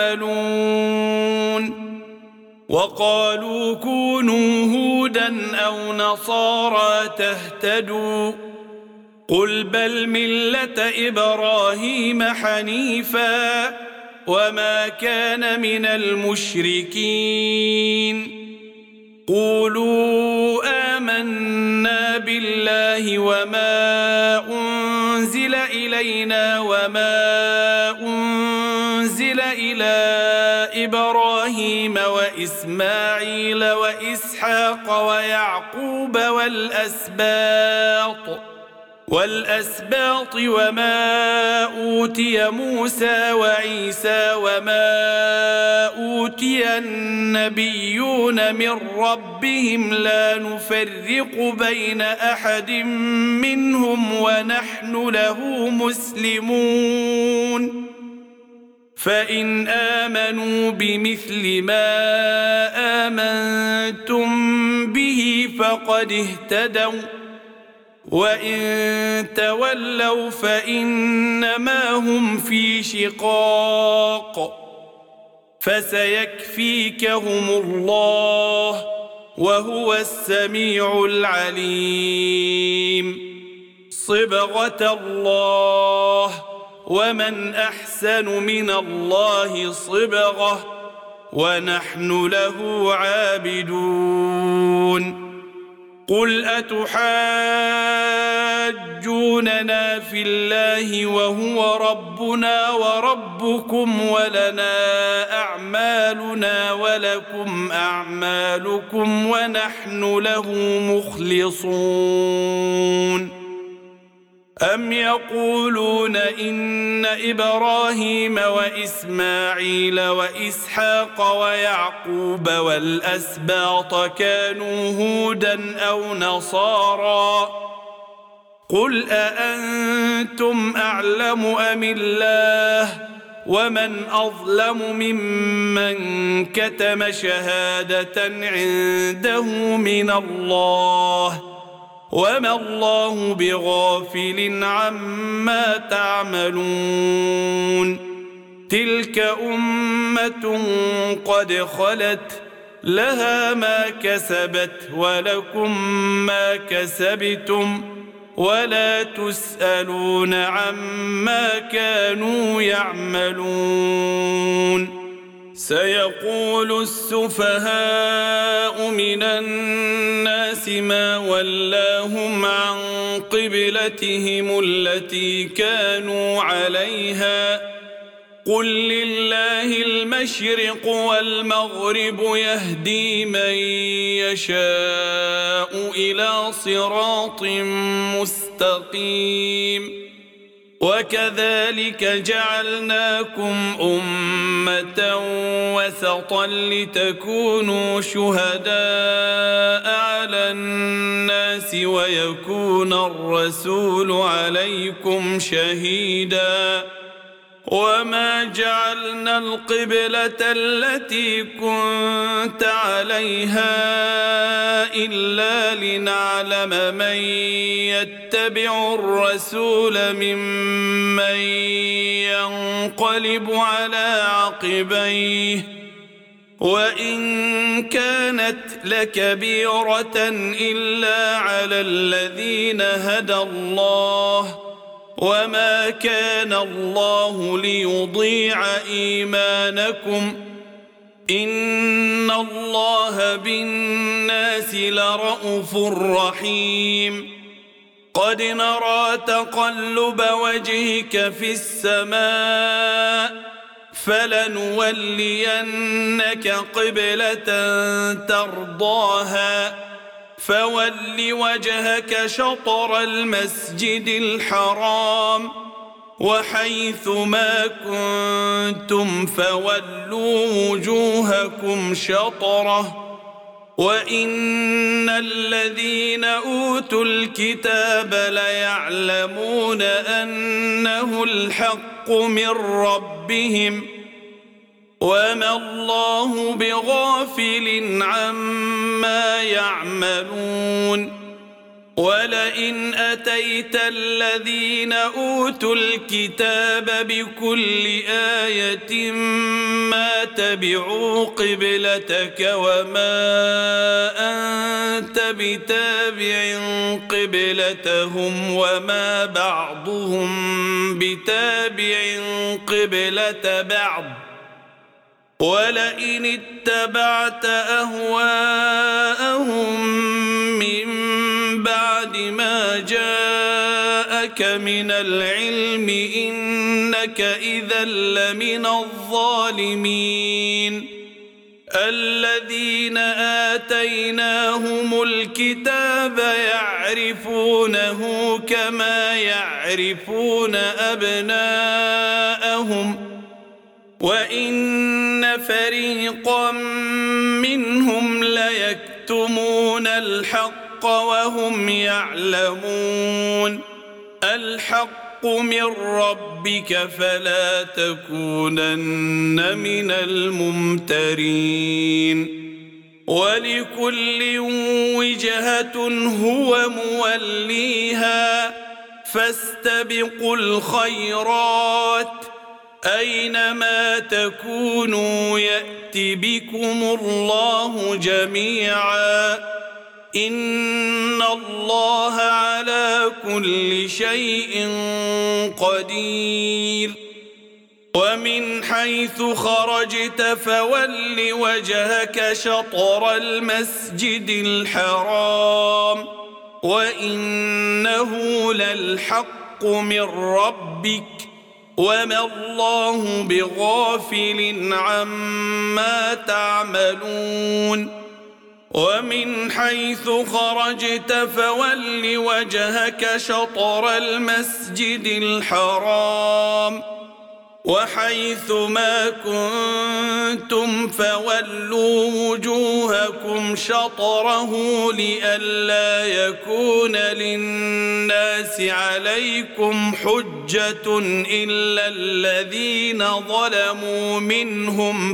يعملون وقالوا كونوا هودا أو نصارى تهتدوا قل بل ملة إبراهيم حنيفا وما كان من المشركين قولوا آمنا بالله وما أنزل إلينا وما أنزل إلى إبراهيم وإسماعيل وإسحاق ويعقوب والأسباط وما أوتي موسى وعيسى وما أوتي النبيون من ربهم لا نفرق بين أحد منهم ونحن له مسلمون فإن آمنوا بمثل ما آمنتم به فقد اهتدوا وإن تولوا فإنما هم في شقاق فسيكفيكهم الله وهو السميع العليم صبغة الله ومن أحسن من الله صبغة ونحن له عابدون قل أتحاجوننا في الله وهو ربنا وربكم ولنا أعمالنا ولكم أعمالكم ونحن له مخلصون أم يقولون إن إبراهيم وإسماعيل وإسحاق ويعقوب والأسباط كانوا هودا أو نصارى قل أأنتم أعلم أم الله ومن أظلم ممن كتم شهادة عنده من الله وما الله بغافل عما تعملون تلك أمة قد خلت لها ما كسبت ولكم ما كسبتم ولا تسألون عما كانوا يعملون سيقول السفهاء من الناس ما ولاهم عن قبلتهم التي كانوا عليها قل لله المشرق والمغرب يهدي من يشاء إلى صراط مستقيم وكذلك جعلناكم أمة وسطا لتكونوا شهداء على الناس ويكون الرسول عليكم شهيدا وما جعلنا القبلة التي كنت عليها إلا لنعلم من يتبع الرسول ممن ينقلب على عقبيه وإن كانت لكبيرة إلا على الذين هدى الله وما كان الله ليضيع إيمانكم إن الله بالناس لرءوف رحيم قد نرى تقلب وجهك في السماء فلنولينك قبلة ترضاها فول وجهك شطر المسجد الحرام وحيث ما كنتم فولوا وجوهكم شطره وإن الذين أوتوا الكتاب ليعلمون أنه الحق من ربهم وما الله بغافل عما يعملون ولئن أتيت الذين أوتوا الكتاب بكل آية ما تبعوا قبلتك وما أنت بتابع قبلتهم وما بعضهم بتابع قبلة بعض ولئن اتبعت أهواءهم من بعد ما جاءك من العلم إنك إذا لمن الظالمين الذين آتيناهم الكتاب يعرفونه كما يعرفون أبناءهم وإن فريقا منهم ليكتمون الحق وهم يعلمون الحق من ربك فلا تكونن من الممترين ولكل وجهة هو موليها فاستبقوا الخيرات أينما تكونوا يأت بكم الله جميعا إن الله على كل شيء قدير ومن حيث خرجت فول وجهك شطر المسجد الحرام وإنه للحق من ربك وما الله بغافل عما تعملون ومن حيث خرجت فول وجهك شطر المسجد الحرام وحيث ما كنتم فولوا وجوهكم شطره لئلا يكون للناس عليكم حجة إلا الذين ظلموا منهم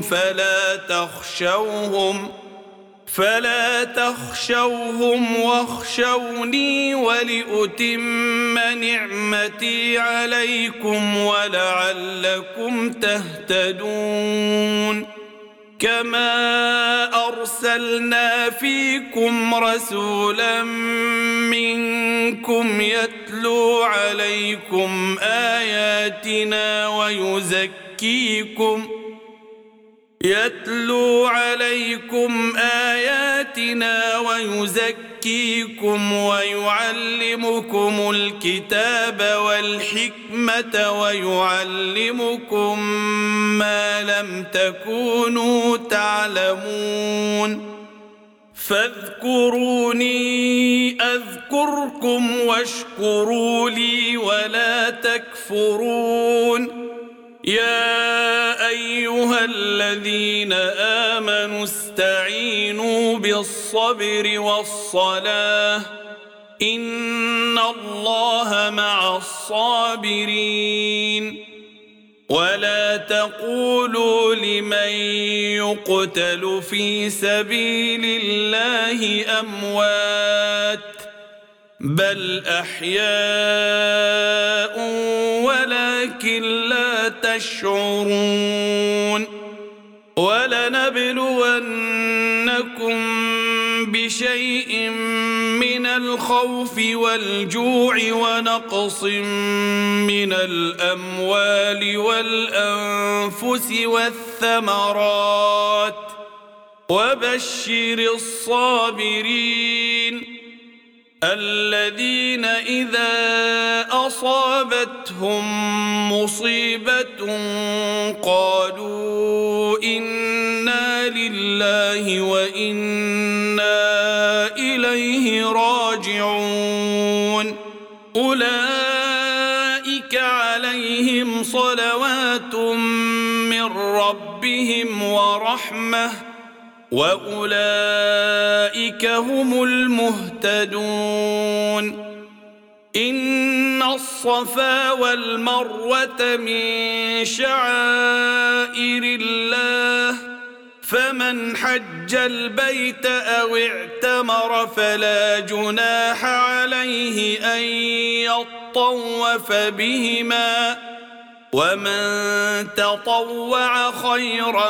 فلا تخشوهم واخشوني ولأتم نعمتي عليكم ولعلكم تهتدون كما أرسلنا فيكم رسولا منكم يتلو عليكم آياتنا ويزكيكم ويعلمكم الكتاب والحكمة ويعلمكم ما لم تكونوا تعلمون فاذكروني أذكركم واشكروا لي ولا تكفرون يا أيها الذين آمنوا استعينوا بالصبر والصلاة إن الله مع الصابرين ولا تقولوا لمن يقتل في سبيل الله أموات بل أحياء ولكن لا تشعرون ولنبلونكم بشيء من الخوف والجوع ونقص من الأموال والأنفس والثمرات وبشر الصابرين الذين إذا أصابتهم مصيبة قالوا إنا لله وإنا إليه راجعون أولئك عليهم صلوات من ربهم ورحمة وأولئك هم المهتدون إن الصفا والمروة من شعائر الله فمن حج البيت أو اعتمر فلا جناح عليه أن يطوف بهما ومن تطوع خيرا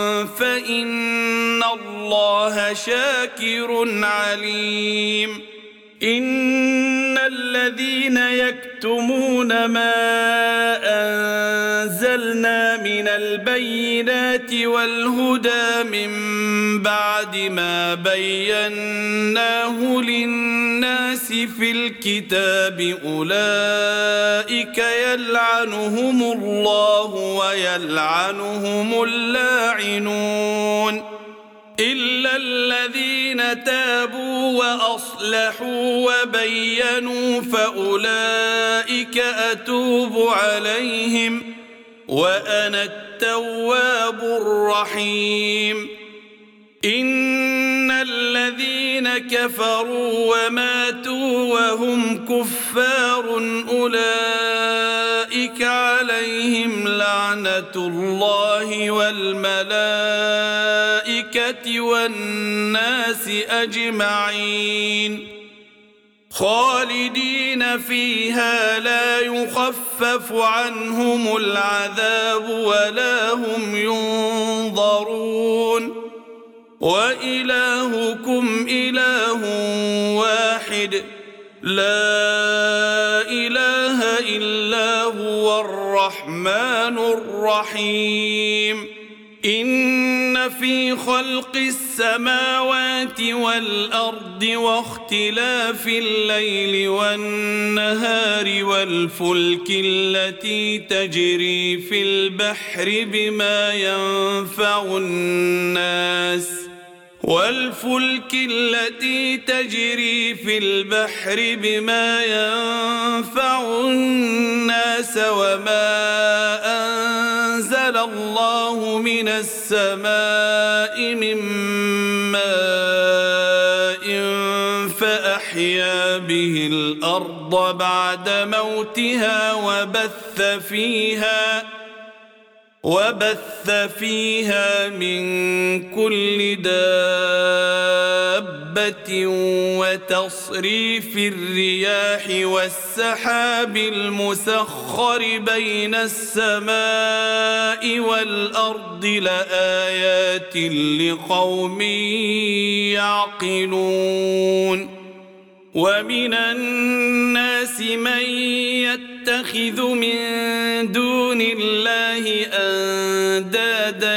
فإن الله شاكر عليم إن الذين يكتمون ما أنزلنا من البينات والهدى من بعد ما بيناه للناس في الكتاب أولئك يلعنهم الله ويلعنهم اللاعنون إلا الذين تابوا وأصلحوا وبينوا فأولئك أتوب عليهم وأنا التواب الرحيم إن الذين كفروا وماتوا وهم كفار أولئك عليهم لعنة الله والملائكة والناس أجمعين خالدين فيها لا يخفف عنهم العذاب ولا هم ينظرون وإلهكم إله واحد لا إله إلا هو الرحمن الرحيم إن في خلق السماوات والأرض واختلاف الليل والنهار والفلك التي تجري في البحر بما ينفع الناس وما أنزل الله من السماء من ماء فأحيا به الأرض بعد موتها وبث فيها من كل دابة وتصريف الرياح والسحاب المسخر بين السماء والأرض لآيات لقوم يعقلون ومن الناس من يتخذ من دون الله أندادا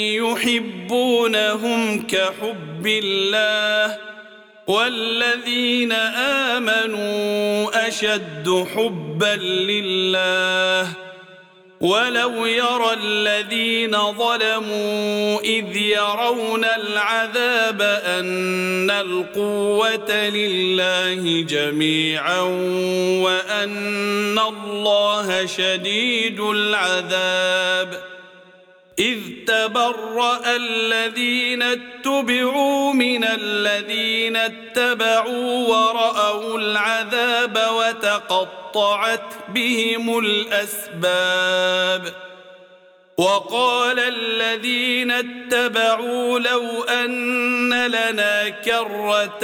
يحبونهم كحب الله والذين آمنوا أشد حبا لله ولو يرى الذين ظلموا إذ يرون العذاب أن القوة لله جميعا وأن الله شديد العذاب إذ تبرأ الذين اتبعوا من الذين اتبعوا ورأوا العذاب وتقطعت بهم الأسباب وقال الذين اتبعوا لو أن لنا كرة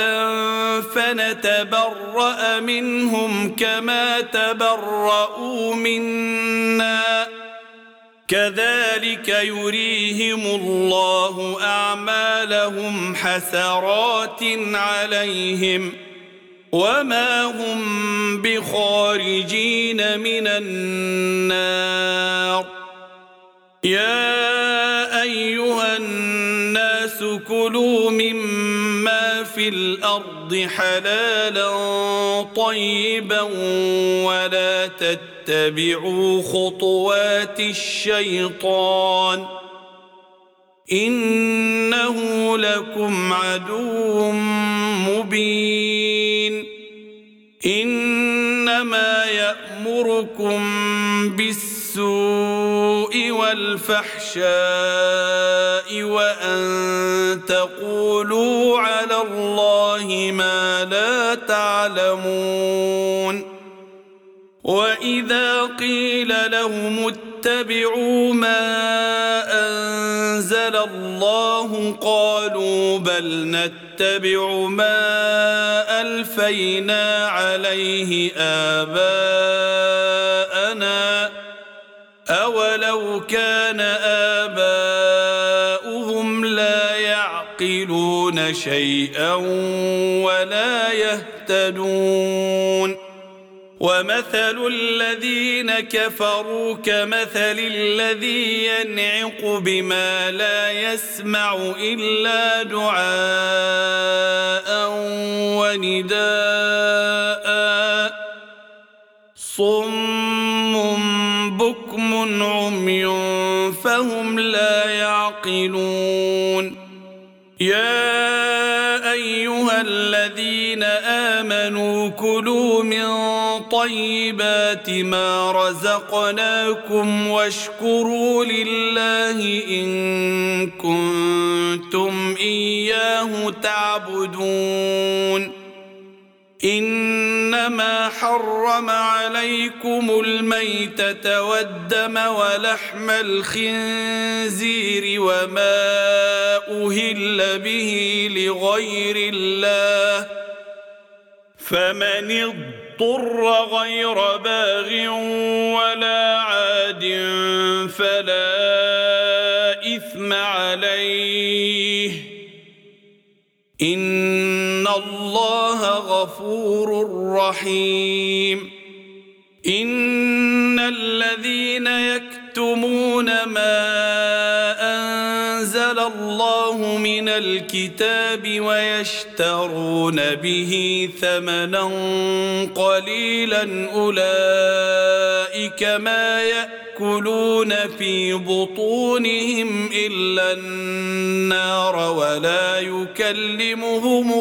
فنتبرأ منهم كما تبرؤوا منا كذلك يريهم الله أعمالهم حسرات عليهم وما هم بخارجين من النار يا أيها الناس كلوا مما في الأرض الأرض حلالا طيبا ولا تتبعوا خطوات الشيطان إنه لكم عدو مبين إنما يأمركم بالسوء والفحشاء وأن تقولوا على الله ما لا تعلمون وإذا قيل لهم اتبعوا ما أنزل الله قالوا بل نتبع ما ألفينا عليه آباءنا أولو كان آباؤهم لا يعقلون شيئا ولا يهتدون ومثل الذين كفروا كمثل الذي ينعق بما لا يسمع إلا دعاء ونداء صم بكم عمي فهم لا يعقلون يا أيها الذين آمنوا كلوا من طيبات ما رزقناكم واشكروا لله إن كنتم إياه تعبدون إنما حرم عليكم الميتة والدم ولحم الخنزير وما أهل به لغير الله فمن اضطر غير باغ ولا عاد فلا إثم عليه إن الله غفور رحيم إن الذين يكتمون ما أنزل الله من الكتاب ويشترون به ثمنا قليلا أولئك ما يأكلون في بطونهم إلا النار ولا يكلمهم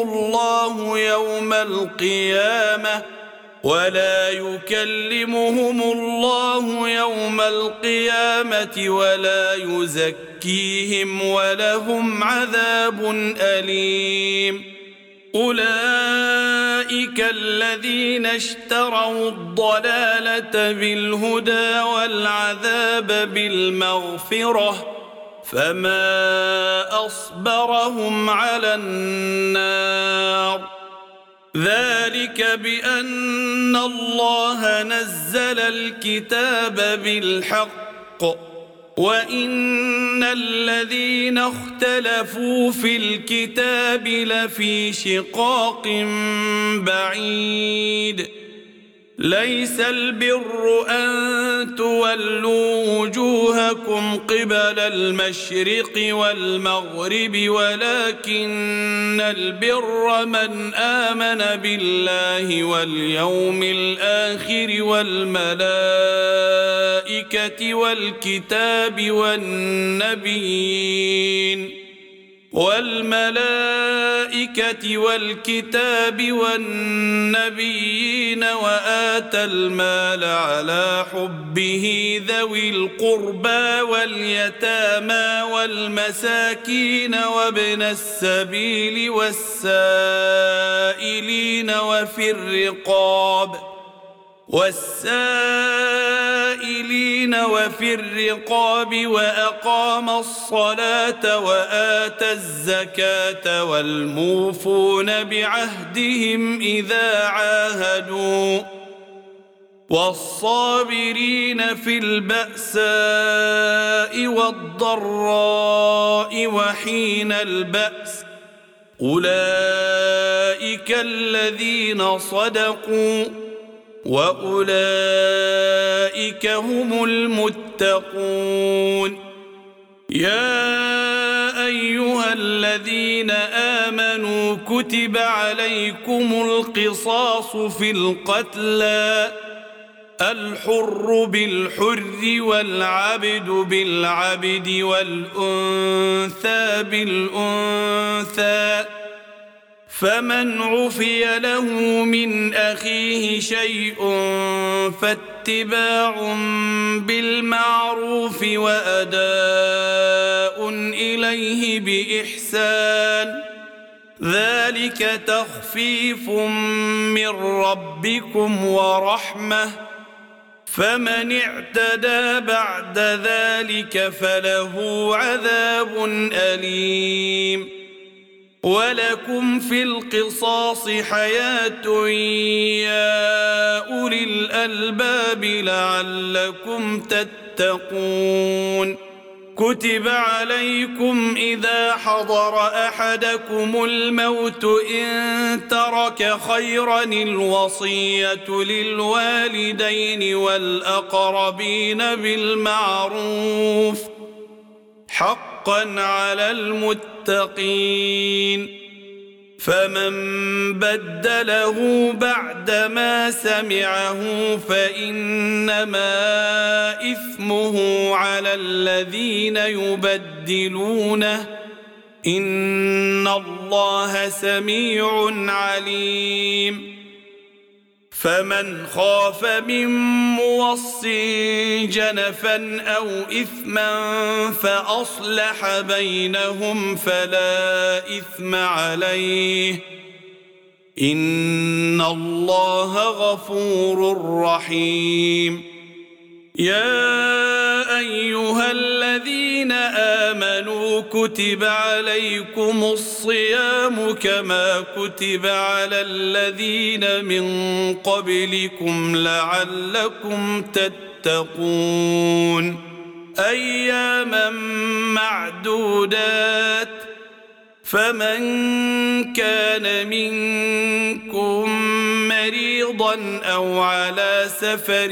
الله يوم القيامة ولا يزكيهم ولهم عذاب أليم أولئك الذين اشتروا الضلالة بالهدى والعذاب بالمغفرة فما أصبرهم على النار ذلك بأن الله نزل الكتاب بالحق وإن الذين اختلفوا في الكتاب لفي شقاق بعيد ليس البر أن تولوا وجوهكم قبل المشرق والمغرب ولكن البر من آمن بالله واليوم الآخر والملائكة والكتاب والنبيين وآتى المال على حبه ذوي القربى واليتامى والمساكين وابن السبيل والسائلين وفي الرقاب وأقام الصلاة وآتى الزكاة والموفون بعهدهم إذا عاهدوا والصابرين في البأساء والضراء وحين البأس أولئك الذين صدقوا وأولئك هم المتقون يا أيها الذين آمنوا كتب عليكم القصاص في القتلى الحر بالحر والعبد بالعبد والأنثى بالأنثى فمن عفي له من أخيه شيء فاتباع بالمعروف وأداء إليه بإحسان ذلك تخفيف من ربكم ورحمة فمن اعتدى بعد ذلك فله عذاب أليم ولكم في القصاص حياة يا أولي الألباب لعلكم تتقون كتب عليكم إذا حضر أحدكم الموت إن ترك خيرا الوصية للوالدين والأقربين بالمعروف حقا على المتقين فمن بدله بعدما سمعه فإنما إثمه على الذين يبدلونه إن الله سميع عليم فمن خاف من موص جنفا أو إثما فأصلح بينهم فلا إثم عليه إن الله غفور رحيم يا أيها الذين آمنوا كتب عليكم الصيام كما كتب على الذين من قبلكم لعلكم تتقون أياما معدودات فمن كان منكم مريضا أو على سفر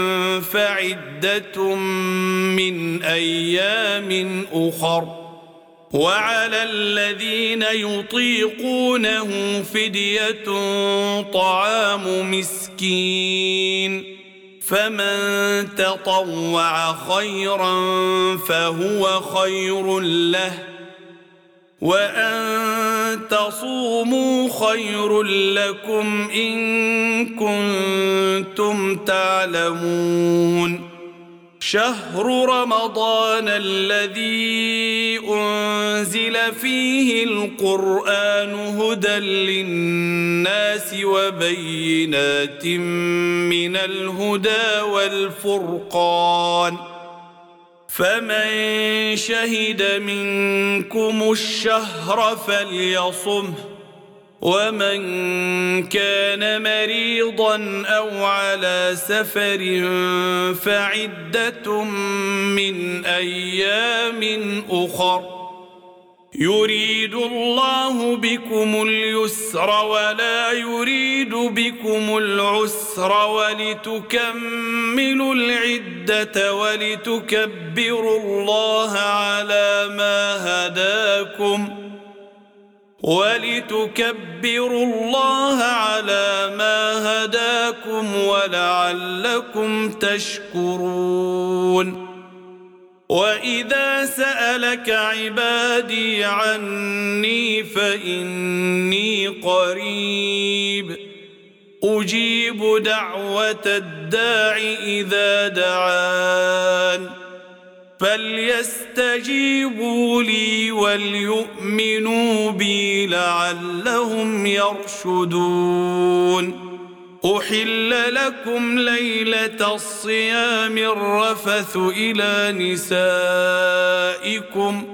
فعدة من أيام أخر وعلى الذين يطيقونه فدية طعام مسكين فمن تطوع خيرا فهو خير له وأن تصوموا خير لكم إن كنتم تعلمون شهر رمضان الذي أنزل فيه القرآن هدى للناس وبينات من الهدى والفرقان فمن شهد منكم الشهر فليصمه ومن كان مريضا أو على سفر فعدة من أيام أخر يريد الله بكم اليسر ولا يريد بكم العسر ولتكملوا العدة ولتكبروا الله على ما هداكم ولعلكم تشكرون وإذا سألك عبادي عني فإني قريب أجيب دعوة الداع إذا دعان فليستجيبوا لي وليؤمنوا بي لعلهم يرشدون أحل لكم ليلة الصيام الرفث إلى نسائكم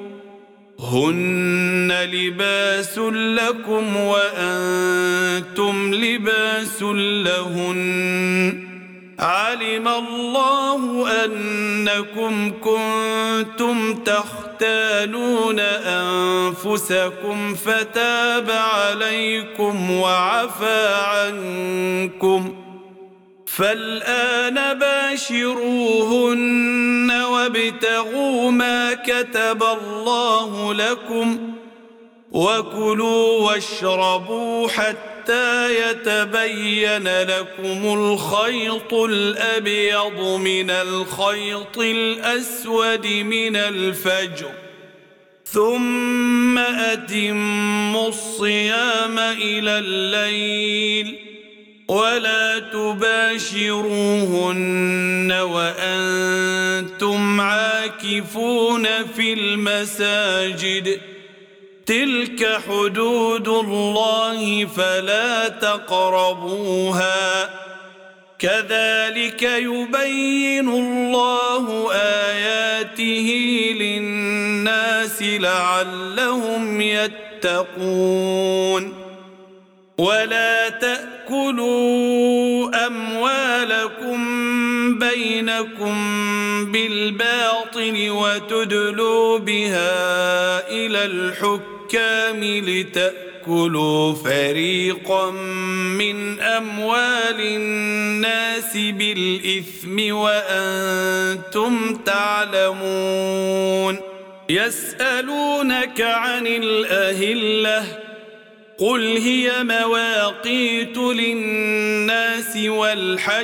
هن لباس لكم وأنتم لباس لهن علم الله أنكم كنتم تختانون أنفسكم فتاب عليكم وعفى عنكم فالآن باشروهن وابتغوا ما كتب الله لكم وكلوا واشربوا حتى يتبين لكم الخيط الأبيض من الخيط الأسود من الفجر ثم أتموا الصيام إلى الليل ولا تباشروهن وأنتم عاكفون في المساجد تلك حدود الله فلا تقربوها كذلك يبين الله آياته للناس لعلهم يتقون ولا تأكلوا أموالكم بينكم بالباطل وتدلوا بها إلى الحكام لتأكلوا فريقا من أموال الناس بالإثم وأنتم تعلمون يسألونك عن الأهلة قل هي مواقيت للناس والحج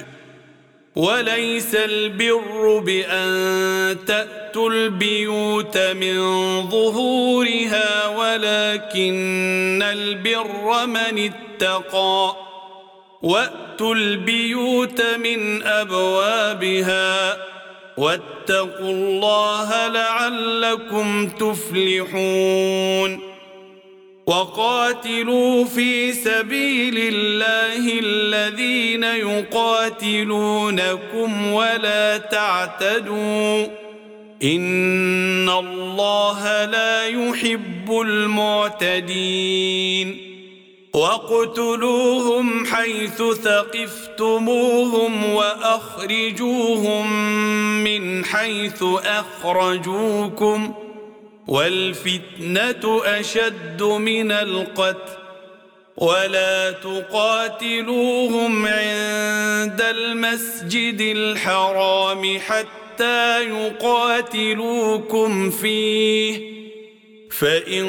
وليس البر بأن تأتوا البيوت من ظهورها ولكن البر من اتقى وأتوا البيوت من أبوابها واتقوا الله لعلكم تفلحون وقاتلوا في سبيل الله الذين يقاتلونكم ولا تعتدوا إن الله لا يحب المعتدين واقتلوهم حيث ثقفتموهم وأخرجوهم من حيث أخرجوكم والفتنة أشد من القتل ولا تقاتلوهم عند المسجد الحرام حتى يقاتلوكم فيه فإن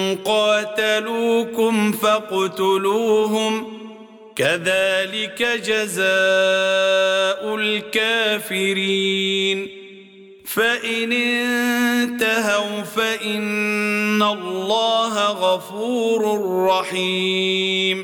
قاتلوكم فاقتلوهم كذلك جزاء الكافرين فإن انتهوا فإن الله غفور رحيم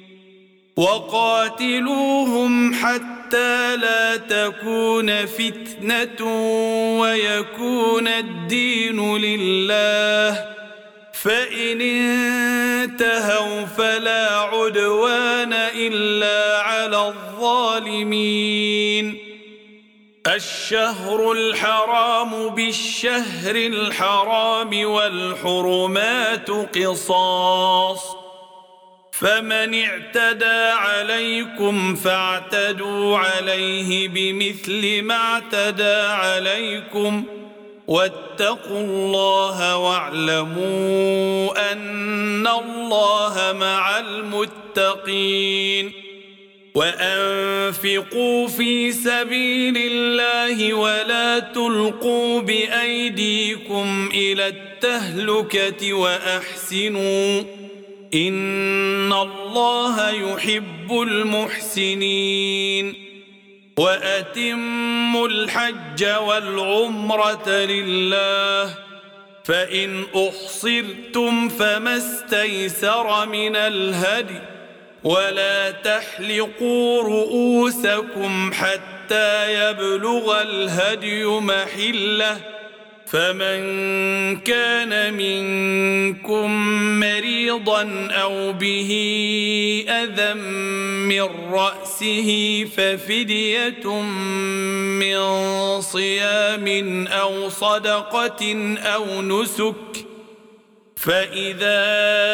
وقاتلوهم حتى لا تكون فتنة ويكون الدين لله فإن انتهوا فلا عدوان إلا على الظالمين الشهر الحرام بالشهر الحرام والحرمات قصاص فمن اعتدى عليكم فاعتدوا عليه بمثل ما اعتدى عليكم واتقوا الله واعلموا أن الله مع المتقين وأنفقوا في سبيل الله ولا تلقوا بأيديكم إلى التهلكة وأحسنوا إن الله يحب المحسنين وأتموا الحج والعمرة لله فإن أحصرتم فما استيسر من الهدي ولا تحلقوا رؤوسكم حتى يبلغ الهدي محله فمن كان منكم مريضا أو به أذى من رأسه ففدية من صيام أو صدقة أو نسك فإذا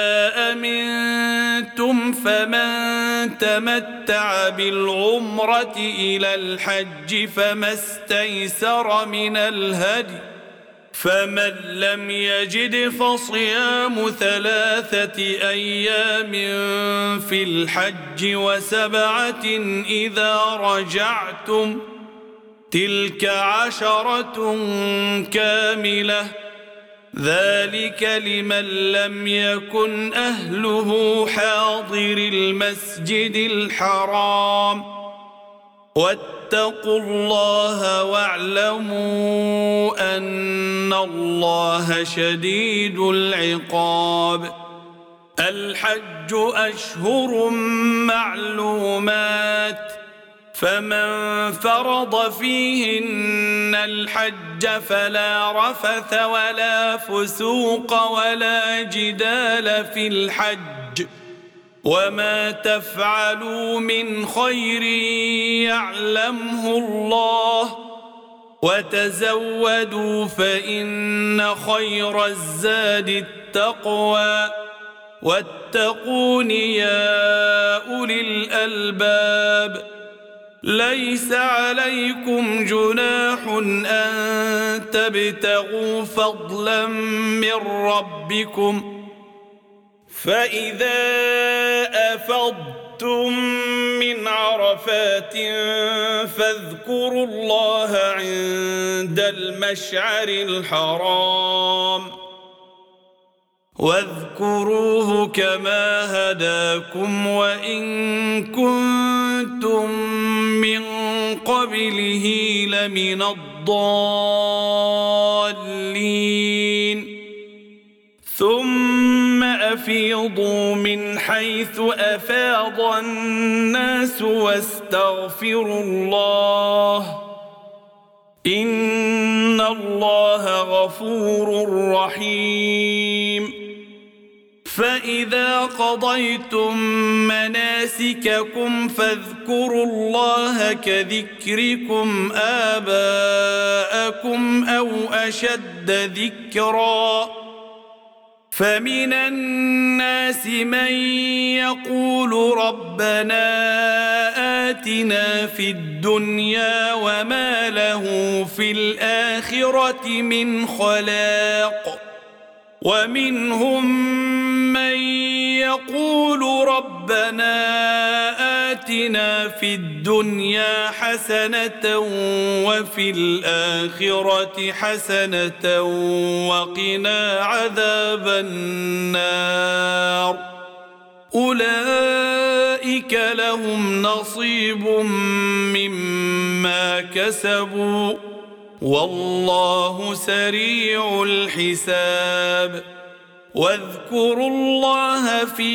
أمنتم فمن تمتع بالعمرة إلى الحج فما استيسر من الهدي فمن لم يجد فصيام 3 أيام في الحج و7 إذا رجعتم تلك 10 كاملة، ذلك لمن لم يكن أهله حاضر المسجد الحرام. واتقوا الله واعلموا أن الله شديد العقاب. الحج أشهر معلومات، فمن فرض فيهن الحج فلا رفث ولا فسوق ولا جدال في الحج، وما تفعلوا من خير يعلمه الله، وتزودوا فإن خير الزاد التقوى، واتقون يا أولي الألباب. ليس عليكم جناح أن تبتغوا فضلا من ربكم، فإذا أفضتم من عرفات فاذكروا الله عند المشعر الحرام، واذكروه كما هداكم وإن كنتم من قبله لمن الضالين. ثم أفيضوا من حيث أفاض الناس واستغفروا الله، إن الله غفور رحيم. فإذا قضيتم مناسككم فاذكروا الله كذكركم آباءكم أو أشد ذكرا. فمن الناس من يقول ربنا آتنا في الدنيا وما له في الآخرة من خلاق، ومنهم من يقول ربنا آتنا في الدنيا حسنة وفي الآخرة حسنة وقنا عذاب النار. أولئك لهم نصيب مما كسبوا، والله سريع الحساب. واذكروا الله في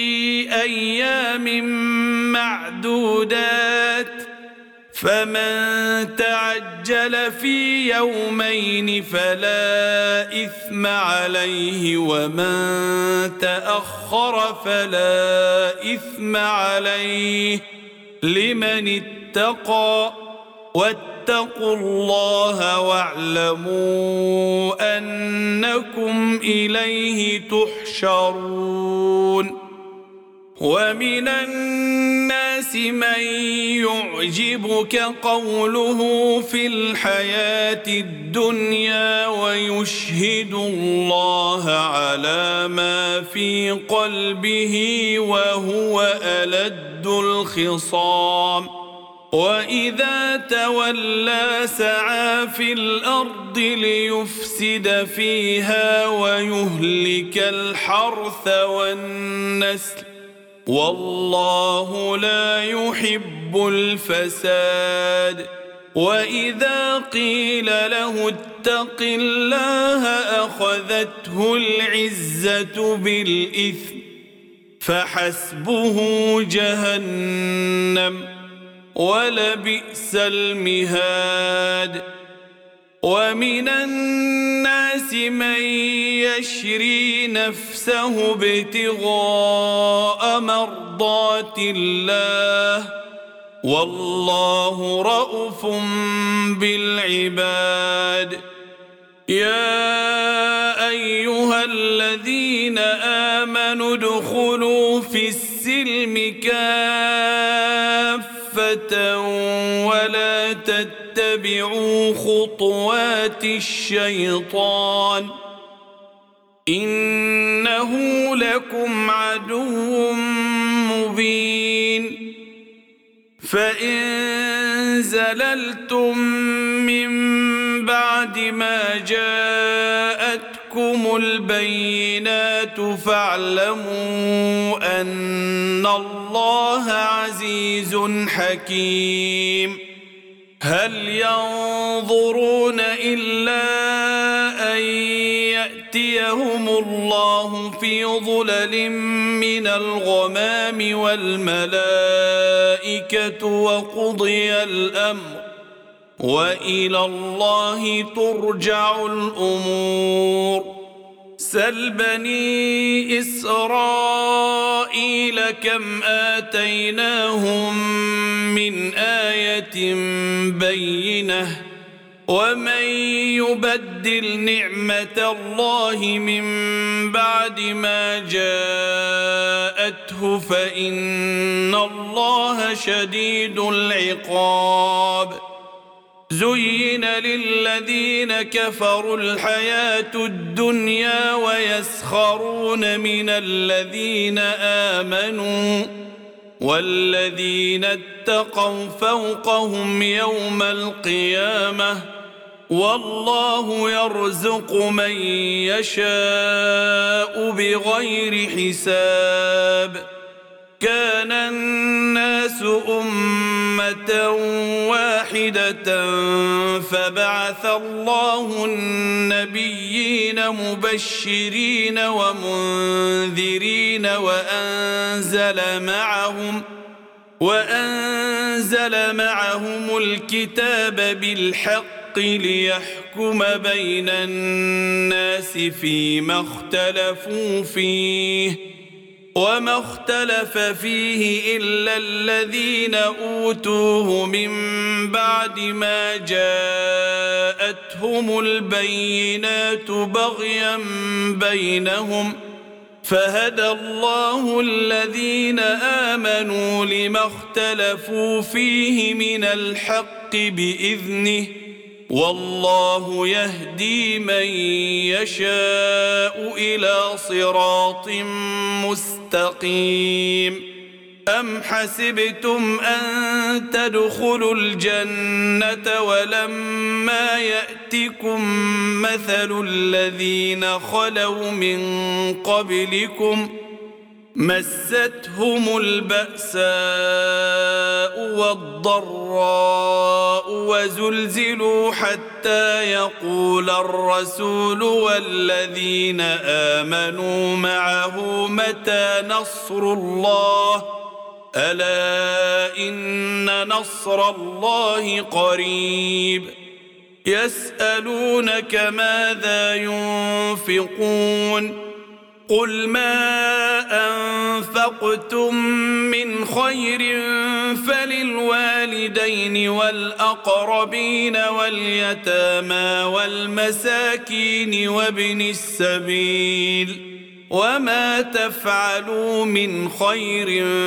أيام معدودات، فمن تعجل في يومين فلا إثم عليه، ومن تأخر فلا إثم عليه لمن اتقى. واتقوا الله واعلموا أنكم إليه تحشرون. ومن الناس من يعجبك قوله في الحياة الدنيا ويشهد الله على ما في قلبه وهو ألد الخصام. وإذا تولى سعى في الأرض ليفسد فيها ويهلك الحرث والنسل، والله لا يحب الفساد. وإذا قيل له اتق الله أخذته العزة بالإثم، فحسبه جهنم ولبئس المهاد. ومن الناس من يشري نفسه ابتغاء مرضات الله، والله رءوف بالعباد. يا أيها الذين آمنوا ادخلوا في السلم كافة ولا تتبعوا خطوات الشيطان، إنه لكم عدو مبين. فإن زللتم من بعد ما جاءتكم البينات فاعلموا أن الله عزيز حكيم. هل ينظرون إلا أن يأتيهم الله في ظلل من الغمام والملائكة وقضي الأمر وإلى الله ترجع الأمور. سل بني إسرائيل كم آتيناهم من آية بينة ومن يبدل نعمة الله من بعد ما جاءته فإن الله شديد العقاب. زين للذين كفروا الحياة الدنيا ويسخرون من الذين آمنوا والذين اتقوا فوقهم يوم القيامة والله يرزق من يشاء بغير حساب. كان الناس أمة واحدة فبعث الله النبيين مبشرين ومنذرين وأنزل معهم الكتاب بالحق ليحكم بين الناس فيما اختلفوا فيه وما اختلف فيه إلا الذين أوتوه من بعد ما جاءتهم البينات بغيا بينهم فهدى الله الذين آمنوا لما اختلفوا فيه من الحق بإذنه والله يهدي من يشاء إلى صراط مستقيم. أم حسبتم أن تدخلوا الجنة ولما يأتكم مثل الذين خلوا من قبلكم مستهم البأساء والضراء وزلزلوا حتى يقول الرسول والذين آمنوا معه متى نصر الله ألا إن نصر الله قريب. يسألونك ماذا ينفقون قل ما أنفقتم من خير فللوالدين والأقربين واليتامى والمساكين وابن السبيل وما تفعلوا من خير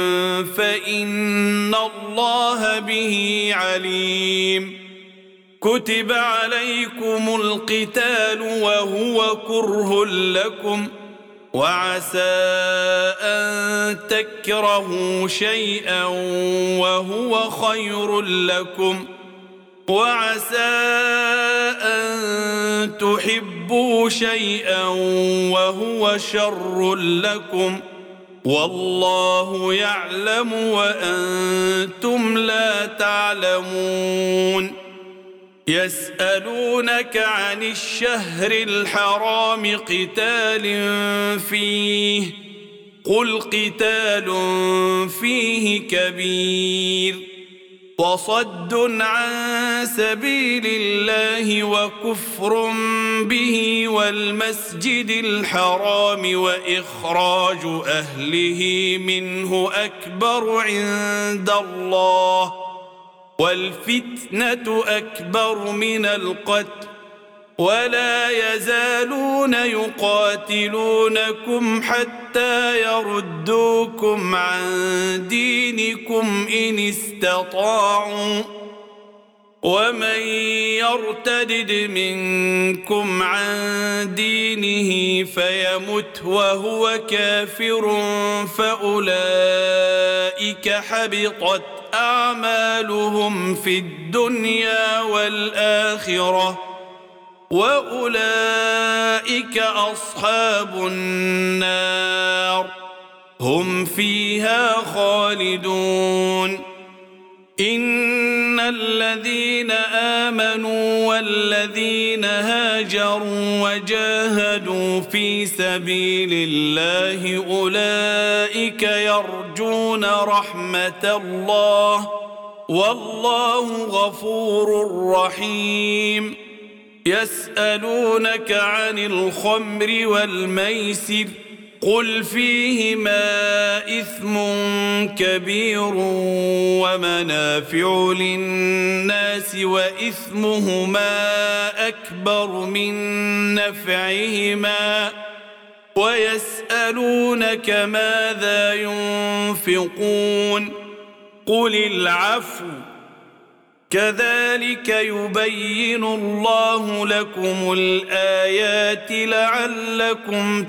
فإن الله به عليم. كتب عليكم القتال وهو كره لكم وعسى أن تكرهوا شيئا وهو خير لكم وعسى أن تحبوا شيئا وهو شر لكم والله يعلم وأنتم لا تعلمون. يسألونك عن الشهر الحرام قتال فيه قل قتال فيه كبير وصد عن سبيل الله وكفر به والمسجد الحرام وإخراج أهله منه أكبر عند الله والفتنة أكبر من القتل ولا يزالون يقاتلونكم حتى يردوكم عن دينكم إن استطاعوا ومن يرتدد منكم عن دينه فيمت وهو كافر فأولئك حبطت أعمالهم في الدنيا والآخرة وأولئك أصحاب النار هم فيها خالدون. إن الذين آمنوا والذين هاجروا وجاهدوا في سبيل الله أولئك يرجون رحمة الله والله غفور رحيم. يسألونك عن الخمر والميسر قل فيهما إثم كبير ومنافع للناس وإثمهما أكبر من نفعهما ويسألونك ماذا ينفقون قل العفو كذلك يبين الله لكم الآيات لعلكم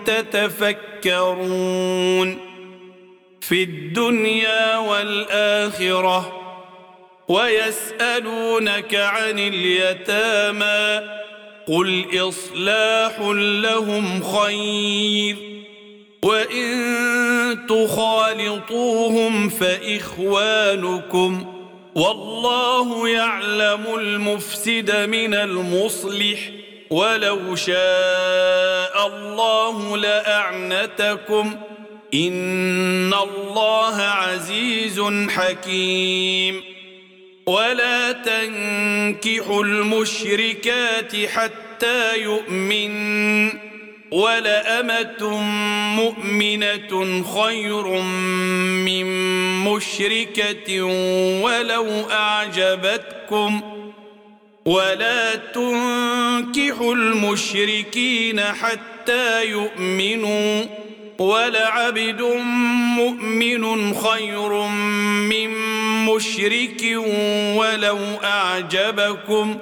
تتفكرون في الدنيا والآخرة. ويسألونك عن اليتامى قل إصلاح لهم خير وإن تخالطوهم فإخوانكم والله يعلم المفسد من المصلح ولو شاء الله لأعنتكم إن الله عزيز حكيم. ولا تنكحوا المشركات حتى يؤمن ولأمة مؤمنة خير من مشركة ولو أعجبتكم ولا تنكحوا المشركين حتى يؤمنوا ولعبد مؤمن خير من مشرك ولو أعجبكم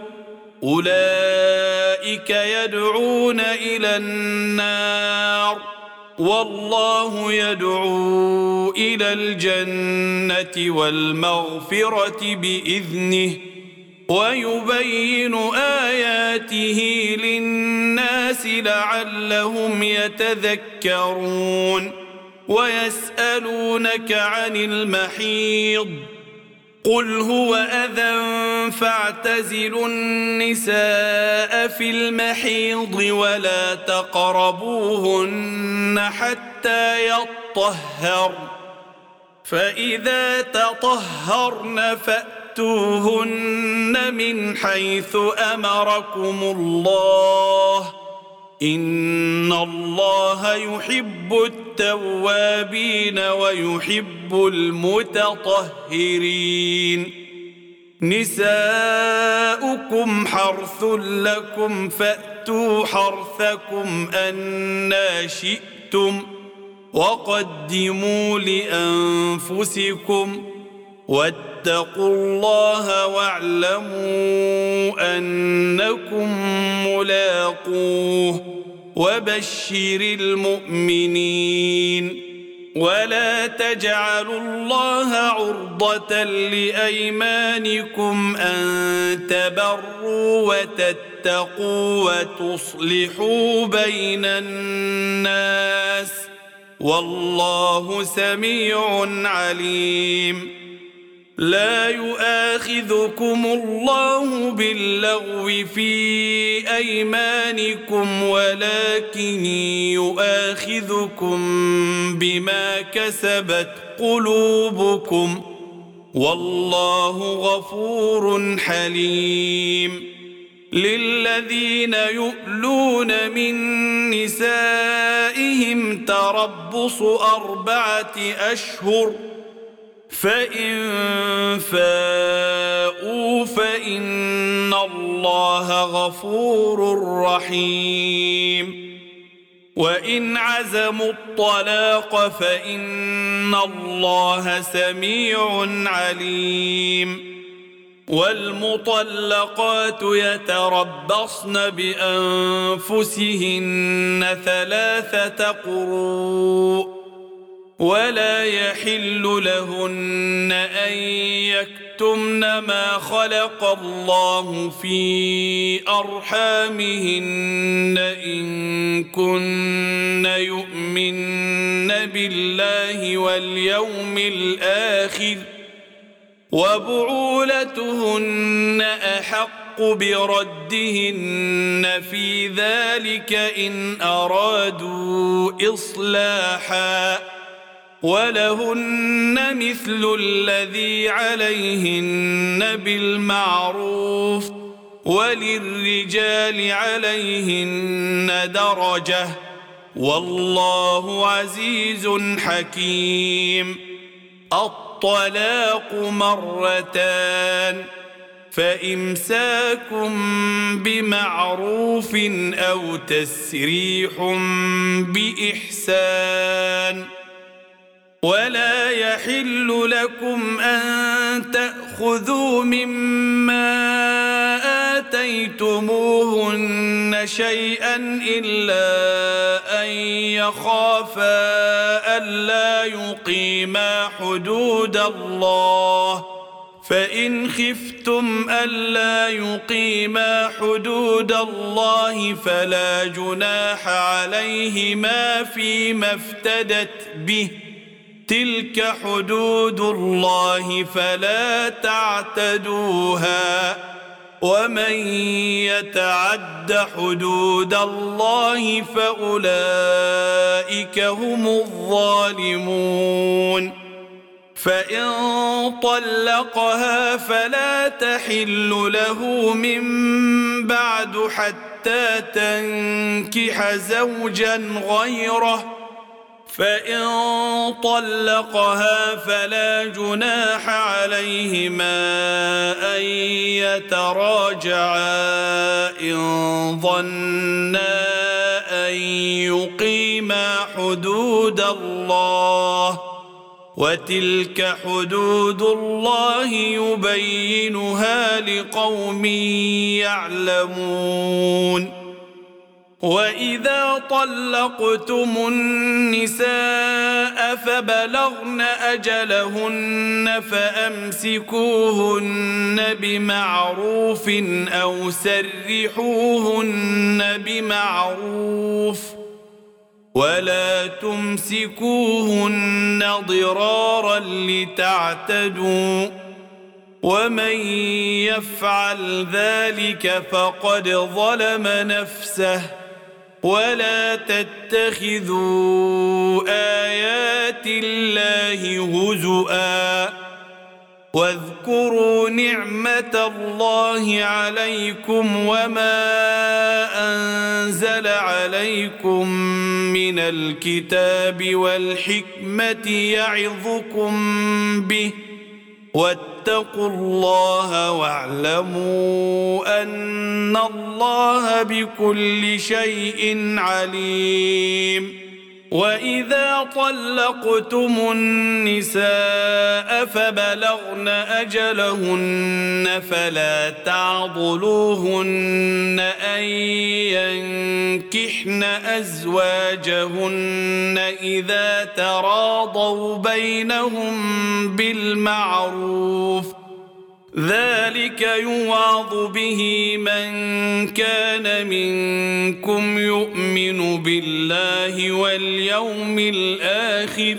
أولئك يدعون إلى النار والله يدعو إلى الجنة والمغفرة بإذنه ويبين آياته للناس لعلهم يتذكرون. ويسألونك عن المحيض قل هو أذى فاعتزلوا النساء في المحيض ولا تقربوهن حتى يطهرن فإذا تطهرن فأتوهن من حيث أمركم الله إن الله يحب التوابين ويحب المتطهرين. نساؤكم حرث لكم فأتوا حرثكم أنى شئتم وقدموا لأنفسكم واتقوا الله واعلموا أنكم ملاقوه وبشر المؤمنين. ولا تجعلوا الله عرضة لأيمانكم أن تبروا وتتقوا وتصلحوا بين الناس والله سميع عليم. لا يؤاخذكم الله باللغو في أيمانكم ولكن يؤاخذكم بما كسبت قلوبكم والله غفور حليم. للذين يؤلون من نسائهم تربص 4 أشهر فإن فاءوا فإن الله غفور رحيم. وإن عزموا الطلاق فإن الله سميع عليم. والمطلقات يتربصن بأنفسهن 3 قروء ولا يحل لهن أن يكتمن ما خلق الله في أرحامهن إن كن يؤمن بالله واليوم الآخر وبعولتهن أحق بردهن في ذلك إن أرادوا إصلاحا ولهن مثل الذي عليهن بالمعروف وللرجال عليهن درجة والله عزيز حكيم. الطلاق 2 فإمساك بمعروف أو تسريح بإحسان ولا يحل لكم أن تأخذوا مما آتيتموهن شيئا إلا أن يخافا ألا يقيما حدود الله فإن خفتم ألا يقيما حدود الله فلا جناح عليهما فيما افتدت به تلك حدود الله فلا تعتدوها ومن يتعد حدود الله فأولئك هم الظالمون. فإن طلقها فلا تحل له من بعد حتى تنكح زوجا غيره فإن طلقها فلا جناح عليهما أن يتراجعا إن ظنا أن يقيما حدود الله وتلك حدود الله يبينها لقوم يعلمون. وإذا طلقتم النساء فبلغن أجلهن فأمسكوهن بمعروف أو سرحوهن بمعروف ولا تمسكوهن ضرارا لتعتدوا ومن يفعل ذلك فقد ظلم نفسه ولا تتخذوا آيات الله هزؤا واذكروا نعمة الله عليكم وما أنزل عليكم من الكتاب والحكمة يعظكم به واتقوا الله واعلموا أن الله بكل شيء عليم. وإذا طلقتم النساء فبلغن أجلهن فلا تعضلوهن أن ينكحن أزواجهن إذا تراضوا بينهم بالمعروف ذلك يوعظ به من كان منكم يؤمن بالله واليوم الآخر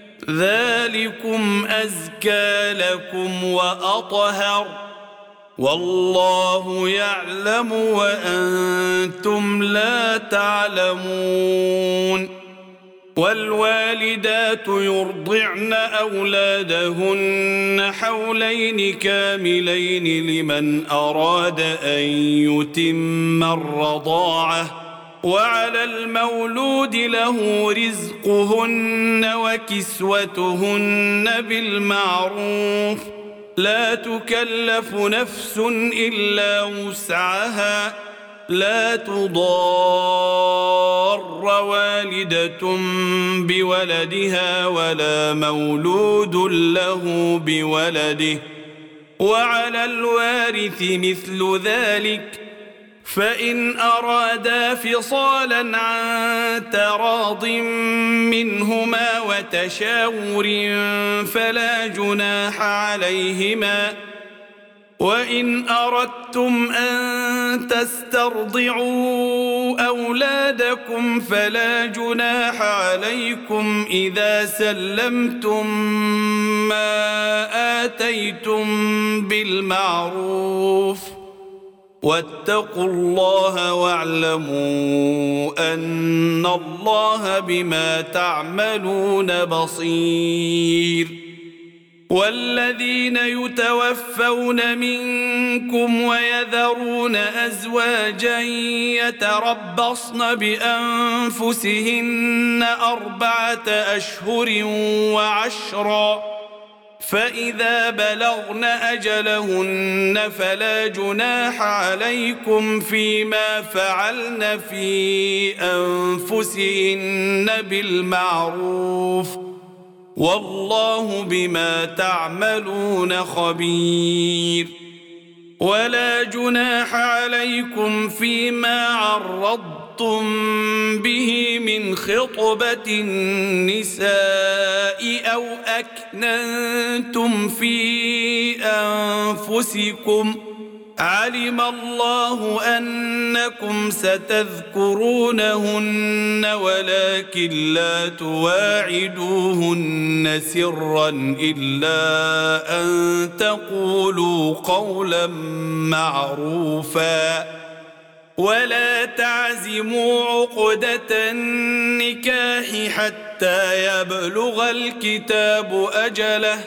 ذلكم أزكى لكم وأطهر والله يعلم وأنتم لا تعلمون. والوالدات يرضعن أولادهن حولين كاملين لمن أراد أن يتم الرضاعة وعلى المولود له رزقهن وكسوتهن بالمعروف لا تكلف نفس إلا وسعها لا تضار والدة بولدها ولا مولود له بولده وعلى الوارث مثل ذلك، فإن أرادا فصالا عن تراض منهما وتشاور فلا جناح عليهما. وإن أردتم أن تسترضعوا أولادكم فلا جناح عليكم إذا سلمتم ما آتيتم بالمعروف، واتقوا الله واعلموا أن الله بما تعملون بصير. والذين يتوفون منكم ويذرون أزواجا يتربصن بأنفسهن 4 أشهر وعشرا، فإذا بلغن أجلهن فلا جناح عليكم فيما فعلن في أنفسهن بالمعروف، والله بما تعملون خبير. ولا جناح عليكم فيما عرضتم به من خطبة النساء أو أكننتم في أنفسكم، علم الله أنكم ستذكرونهن ولكن لا تواعدوهن سرا إلا أن تقولوا قولا معروفا، ولا تعزموا عقدة النكاح حتى يبلغ الكتاب أجله،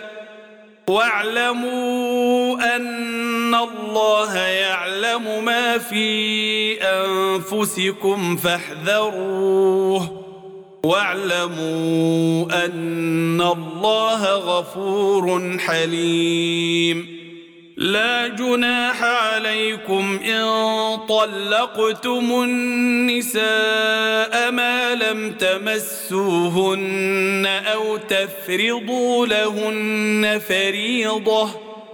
واعلموا أن الله يعلم ما في أنفسكم فاحذروه، واعلموا أن الله غفور حليم. لا جناح عليكم إن طلقتم النساء ما لم تمسوهن أو تفرضوا لهن فريضة،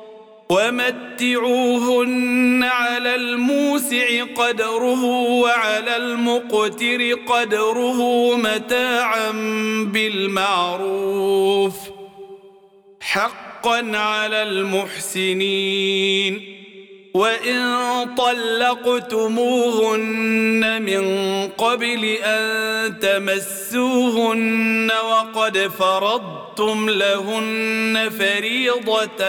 ومتعوهن على الموسع قدره وعلى المقتر قدره متاعا بالمعروف، حقا على المحسنين. وإن طلقتموهن من قبل أن تمسوهن وقد فرضتم لهن فريضة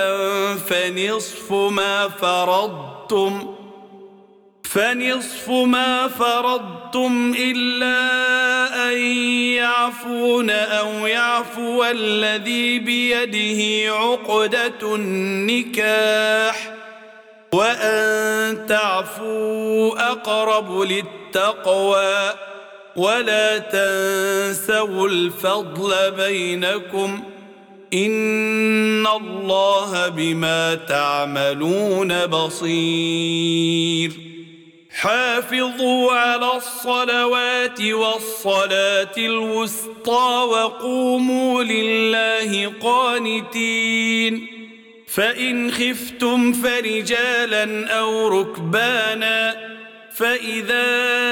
فنصف ما فرضتم إلا أن يعفون أو يعفو الذي بيده عقدة النكاح، وأن تعفوا أقرب للتقوى، ولا تنسوا الفضل بينكم، إن الله بما تعملون بصير. حافظوا على الصلوات والصلاة الوسطى وقوموا لله قانتين. فإن خفتم فرجالا أو ركبانا، فإذا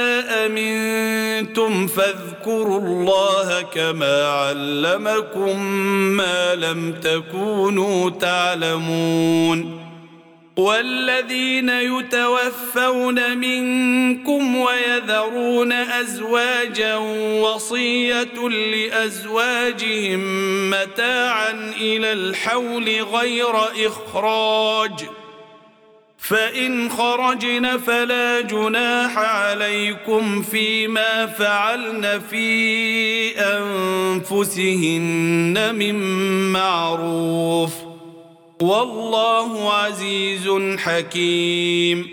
أمنتم فاذكروا الله كما علمكم ما لم تكونوا تعلمون. والذين يتوفون منكم ويذرون أزواجا وصية لأزواجهم متاعا إلى الحول غير إخراج، فإن خرجن فلا جناح عليكم فيما فعلن في أنفسهن من معروف، والله عزيز حكيم.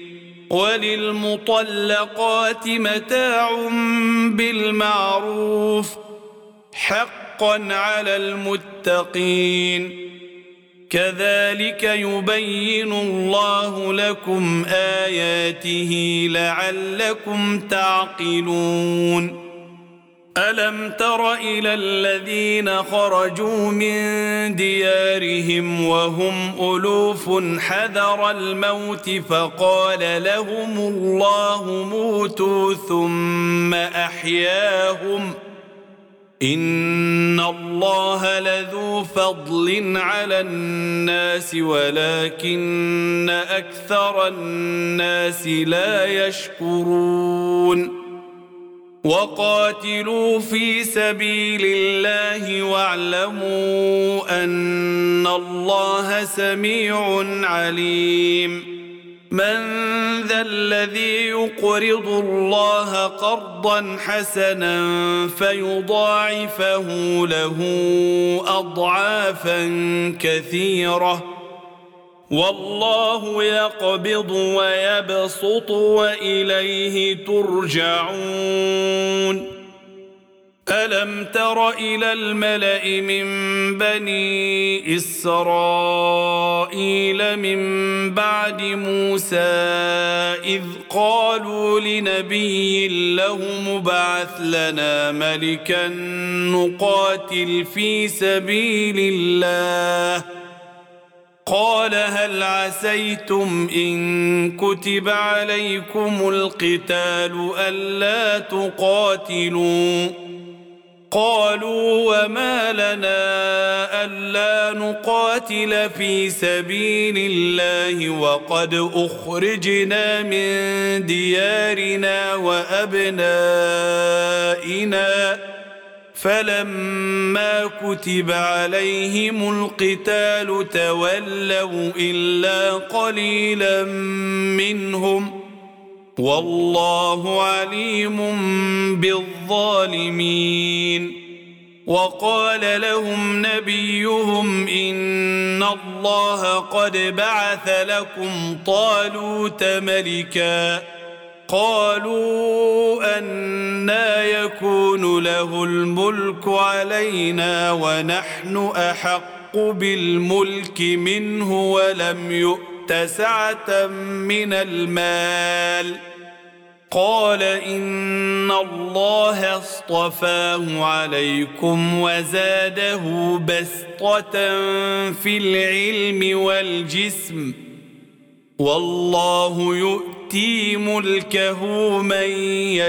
وللمطلقات متاع بالمعروف حقا على المتقين، كذلك يبين الله لكم آياته لعلكم تعقلون. ألم تر إلى الذين خرجوا من ديارهم وهم ألوف حذر الموت فقال لهم الله موتوا ثم أحياهم إن الله لذو فضل على الناس ولكن أكثر الناس لا يشكرون وقاتلوا في سبيل الله واعلموا أن الله سميع عليم من ذا الذي يقرض الله قرضا حسنا فيضاعفه له أضعافا كثيرة والله يقبض ويبسط وإليه ترجعون ألم تر إلى الملأ من بني إسرائيل من بعد موسى إذ قالوا لنبي له مبعث لنا ملكا نقاتل في سبيل الله قال هل عسيتم إن كتب عليكم القتال ألا تقاتلوا قالوا وما لنا ألا نقاتل في سبيل الله وقد أخرجنا من ديارنا وأبنائنا فلما كتب عليهم القتال تولوا إلا قليلا منهم والله عليم بالظالمين وقال لهم نبيهم إن الله قد بعث لكم طالوت ملكا قالوا أنى يكون له الملك علينا ونحن أحق بالملك منه ولم يؤت سعة من المال قال إن الله اصطفاه عليكم وزاده بسطة في العلم والجسم والله يؤتي ملكه من